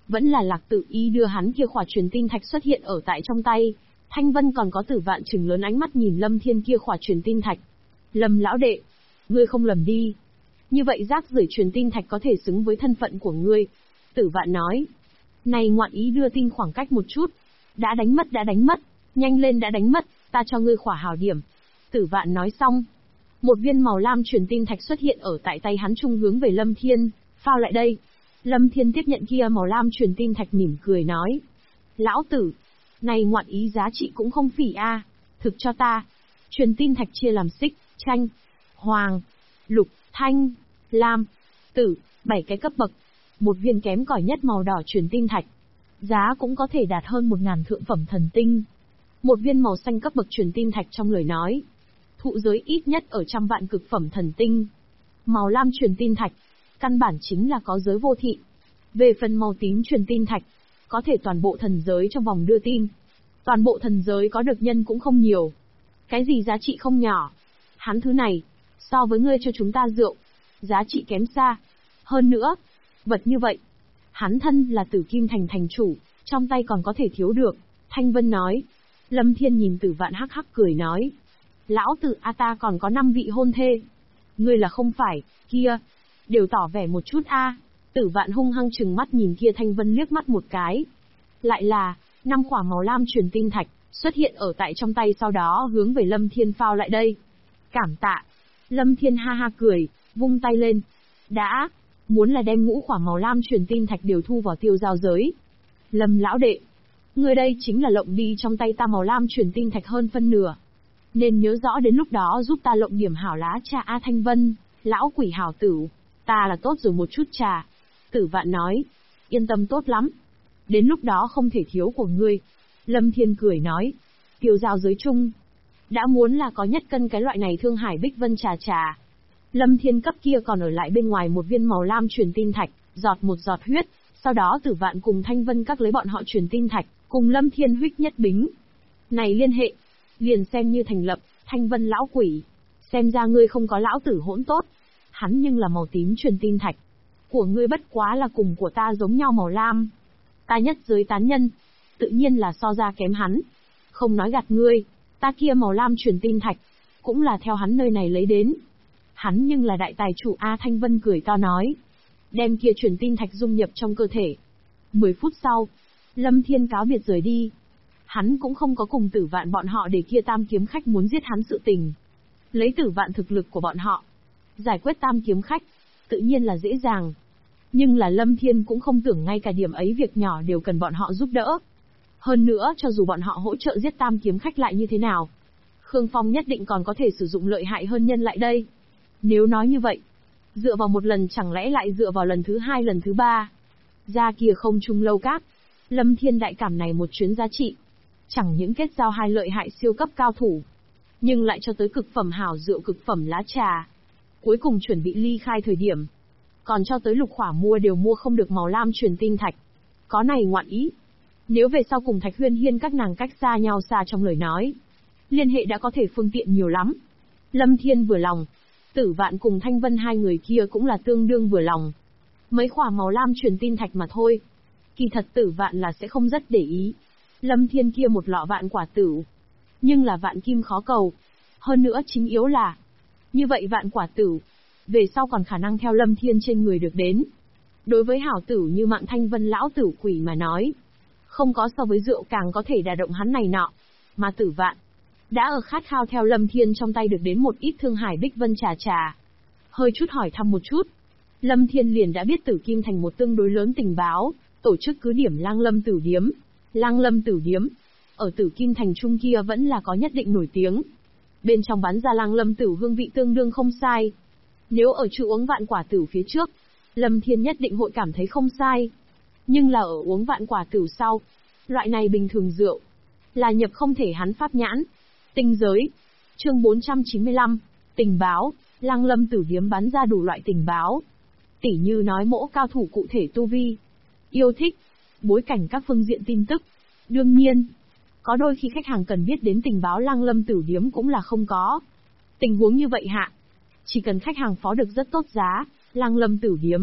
Vẫn là Lạc Tử Y đưa hắn kia khỏa truyền tin thạch xuất hiện ở tại trong tay. Thanh Vân còn có Tử Vạn trừng lớn ánh mắt nhìn Lâm Thiên kia khỏa truyền tin thạch. Lâm lão đệ, ngươi không lầm đi. Như vậy rác rưởi truyền tin thạch có thể xứng với thân phận của ngươi. Tử Vạn nói. Này ngoạn ý đưa tin khoảng cách một chút. Đã đánh mất. Nhanh lên đã đánh mất, ta cho ngươi khỏa hảo điểm. Tử Vạn nói xong. Một viên màu lam truyền tin thạch xuất hiện ở tại tay hắn trung hướng về Lâm Thiên, phao lại đây. Lâm Thiên tiếp nhận kia màu lam truyền tin thạch mỉm cười nói. Lão tử, này ngoạn ý giá trị cũng không phỉ a, thực cho ta. Truyền tin thạch chia làm xích, tranh, hoàng, lục, thanh, lam, tử, 7 cái cấp bậc. Một viên kém cỏi nhất màu đỏ truyền tin thạch, giá cũng có thể đạt hơn 1000 thượng phẩm thần tinh. Một viên màu xanh cấp bậc truyền tin thạch trong lời nói, thụ giới ít nhất ở 100 vạn cực phẩm thần tinh. Màu lam truyền tin thạch, căn bản chính là có giới vô thị. Về phần màu tím truyền tin thạch, có thể toàn bộ thần giới trong vòng đưa tin. Toàn bộ thần giới có được nhân cũng không nhiều. Cái gì giá trị không nhỏ. Hắn thứ này, so với ngươi cho chúng ta rượu, giá trị kém xa. Hơn nữa, vật như vậy, hắn thân là Tử Kim Thành thành chủ, trong tay còn có thể thiếu được. Thanh Vân nói. Lâm Thiên nhìn Tử Vạn hắc hắc cười nói. Lão tử a ta còn có 5 vị hôn thê. Ngươi là không phải, kia, đều tỏ vẻ một chút a. Tử Vạn hung hăng trừng mắt nhìn kia Thanh Vân liếc mắt một cái. Lại là, 5 khỏa màu lam truyền tin thạch, xuất hiện ở tại trong tay sau đó hướng về Lâm Thiên phao lại đây. Cảm tạ. Lâm Thiên ha ha cười, vung tay lên. Đã, muốn là đem ngũ khỏa màu lam truyền tin thạch đều thu vào tiêu giao giới. Lâm lão đệ, người đây chính là lộng đi trong tay ta màu lam truyền tin thạch hơn phân nửa. Nên nhớ rõ đến lúc đó giúp ta lộng điểm hảo lá trà A Thanh Vân, lão quỷ hảo tử, ta là tốt rồi một chút trà. Tử Vạn nói, yên tâm tốt lắm. Đến lúc đó không thể thiếu của ngươi. Lâm Thiên cười nói, tiêu giao giới chung, đã muốn là có nhất cân cái loại này Thương Hải Bích Vân trà trà. Lâm Thiên cấp kia còn ở lại bên ngoài một viên màu lam truyền tin thạch, giọt một giọt huyết, sau đó Tử Vạn cùng Thanh Vân các lấy bọn họ truyền tin thạch, cùng Lâm Thiên huyết nhất bính. Này liên hệ, liền xem như thành lập. Thanh Vân lão quỷ, xem ra ngươi không có lão tử hỗn tốt. Hắn nhưng là màu tím truyền tin thạch, của ngươi bất quá là cùng của ta giống nhau màu lam. Ta nhất giới tán nhân, tự nhiên là so ra kém hắn. Không nói gạt ngươi, ta kia màu lam truyền tin thạch, cũng là theo hắn nơi này lấy đến. Hắn nhưng là đại tài chủ A. Thanh Vân cười to nói. Đem kia truyền tin thạch dung nhập trong cơ thể. 10 phút sau, Lâm Thiên cáo biệt rời đi. Hắn cũng không có cùng Tử Vạn bọn họ để kia tam kiếm khách muốn giết hắn sự tình. Lấy Tử Vạn thực lực của bọn họ, giải quyết tam kiếm khách, tự nhiên là dễ dàng. Nhưng là Lâm Thiên cũng không tưởng ngay cả điểm ấy việc nhỏ đều cần bọn họ giúp đỡ. Hơn nữa cho dù bọn họ hỗ trợ giết tam kiếm khách lại như thế nào, Khương Phong nhất định còn có thể sử dụng lợi hại hơn nhân lại đây. Nếu nói như vậy, dựa vào một lần chẳng lẽ lại dựa vào lần thứ 2 lần thứ 3. Ra kia không trung lâu các, Lâm Thiên đại cảm này một chuyến giá trị. Chẳng những kết giao 2 lợi hại siêu cấp cao thủ, nhưng lại cho tới cực phẩm hảo rượu cực phẩm lá trà. Cuối cùng chuẩn bị ly khai thời điểm, còn cho tới lục khỏa mua đều mua không được màu lam truyền tin thạch. Có này ngoạn ý. Nếu về sau cùng Thạch Huyên Hiên các nàng cách xa nhau xa trong lời nói, liên hệ đã có thể phương tiện nhiều lắm. Lâm Thiên vừa lòng, Tử Vạn cùng Thanh Vân hai người kia cũng là tương đương vừa lòng. Mấy khỏa màu lam truyền tin thạch mà thôi. Kỳ thật Tử Vạn là sẽ không rất để ý. Lâm Thiên kia một lọ vạn quả tử, nhưng là vạn kim khó cầu. Hơn nữa chính yếu là, như vậy vạn quả tử, về sau còn khả năng theo Lâm Thiên trên người được đến. Đối với hảo tử như Mạng Thanh Vân lão tử quỷ mà nói, không có so với rượu càng có thể đả động hắn này nọ. Mà Tử Vạn đã ở khát khao theo Lâm Thiên trong tay được đến một ít Thương Hải Bích Vân trà trà. Hơi chút hỏi thăm một chút, Lâm Thiên liền đã biết Tử Kim Thành một tương đối lớn tình báo, tổ chức cứ điểm Lang Lâm Tử Điếm. Lang Lâm Tử Điếm, ở Tử Kim Thành trung kia vẫn là có nhất định nổi tiếng. Bên trong bán ra Lang Lâm Tử hương vị tương đương không sai. Nếu ở chữ uống vạn quả tử phía trước, Lâm Thiên nhất định hội cảm thấy không sai. Nhưng là ở uống vạn quả tử sau, loại này bình thường rượu, là nhập không thể hắn pháp nhãn. Tinh giới, chương 495, tình báo, Lang Lâm Tử Điếm bán ra đủ loại tình báo. Tỉ như nói mỗ cao thủ cụ thể tu vi, yêu thích, bối cảnh các phương diện tin tức. Đương nhiên, có đôi khi khách hàng cần biết đến tình báo Lang Lâm Tử Điếm cũng là không có. Tình huống như vậy hạ, chỉ cần khách hàng phó được rất tốt giá, Lang Lâm Tử Điếm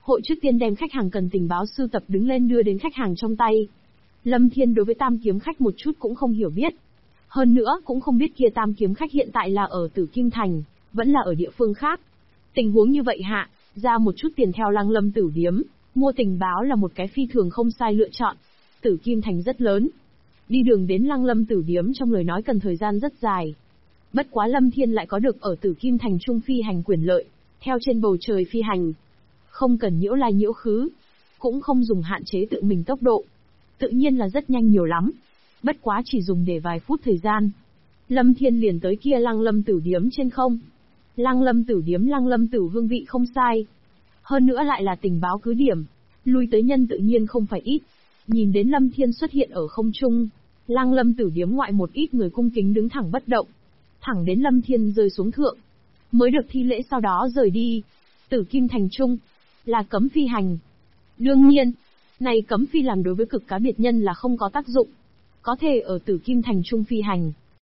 Hội trước tiên đem khách hàng cần tình báo sưu tập đứng lên đưa đến khách hàng trong tay. Lâm Thiên đối với Tam Kiếm Khách một chút cũng không hiểu biết. Hơn nữa cũng không biết kia Tam Kiếm Khách hiện tại là ở Tử Kim Thành, vẫn là ở địa phương khác. Tình huống như vậy hạ, ra một chút tiền theo Lăng Lâm Tử Điếm, mua tình báo là một cái phi thường không sai lựa chọn. Tử Kim Thành rất lớn. Đi đường đến Lăng Lâm Tử Điếm trong lời nói cần thời gian rất dài. Bất quá Lâm Thiên lại có được ở Tử Kim Thành trung phi hành quyền lợi, theo trên bầu trời phi hành. Không cần nhiễu lai nhiễu khứ, cũng không dùng hạn chế tự mình tốc độ. Tự nhiên là rất nhanh nhiều lắm. Bất quá chỉ dùng để vài phút thời gian. Lâm Thiên liền tới kia Lăng Lâm Tử Điếm trên không. Lăng Lâm Tử Điếm Lăng Lâm Tử hương vị không sai. Hơn nữa lại là tình báo cứ điểm. Lui tới nhân tự nhiên không phải ít. Nhìn đến Lâm Thiên xuất hiện ở không trung. Lăng Lâm Tử Điếm ngoại một ít người cung kính đứng thẳng bất động. Thẳng đến Lâm Thiên rơi xuống thượng. Mới được thi lễ sau đó rời đi. Tử Kim Thành Trung. Là cấm phi hành. Đương nhiên. Này cấm phi làm đối với cực cá biệt nhân là không có tác dụng. Có thể ở Tử Kim Thành Trung phi hành.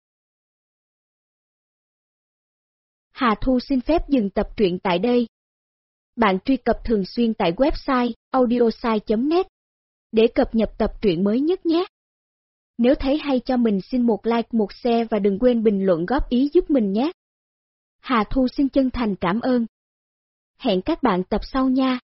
Hà Thu xin phép dừng tập truyện tại đây. Bạn truy cập thường xuyên tại website audiosai.net để cập nhật tập truyện mới nhất nhé. Nếu thấy hay cho mình xin một like, một share và đừng quên bình luận góp ý giúp mình nhé. Hà Thu xin chân thành cảm ơn. Hẹn các bạn tập sau nha.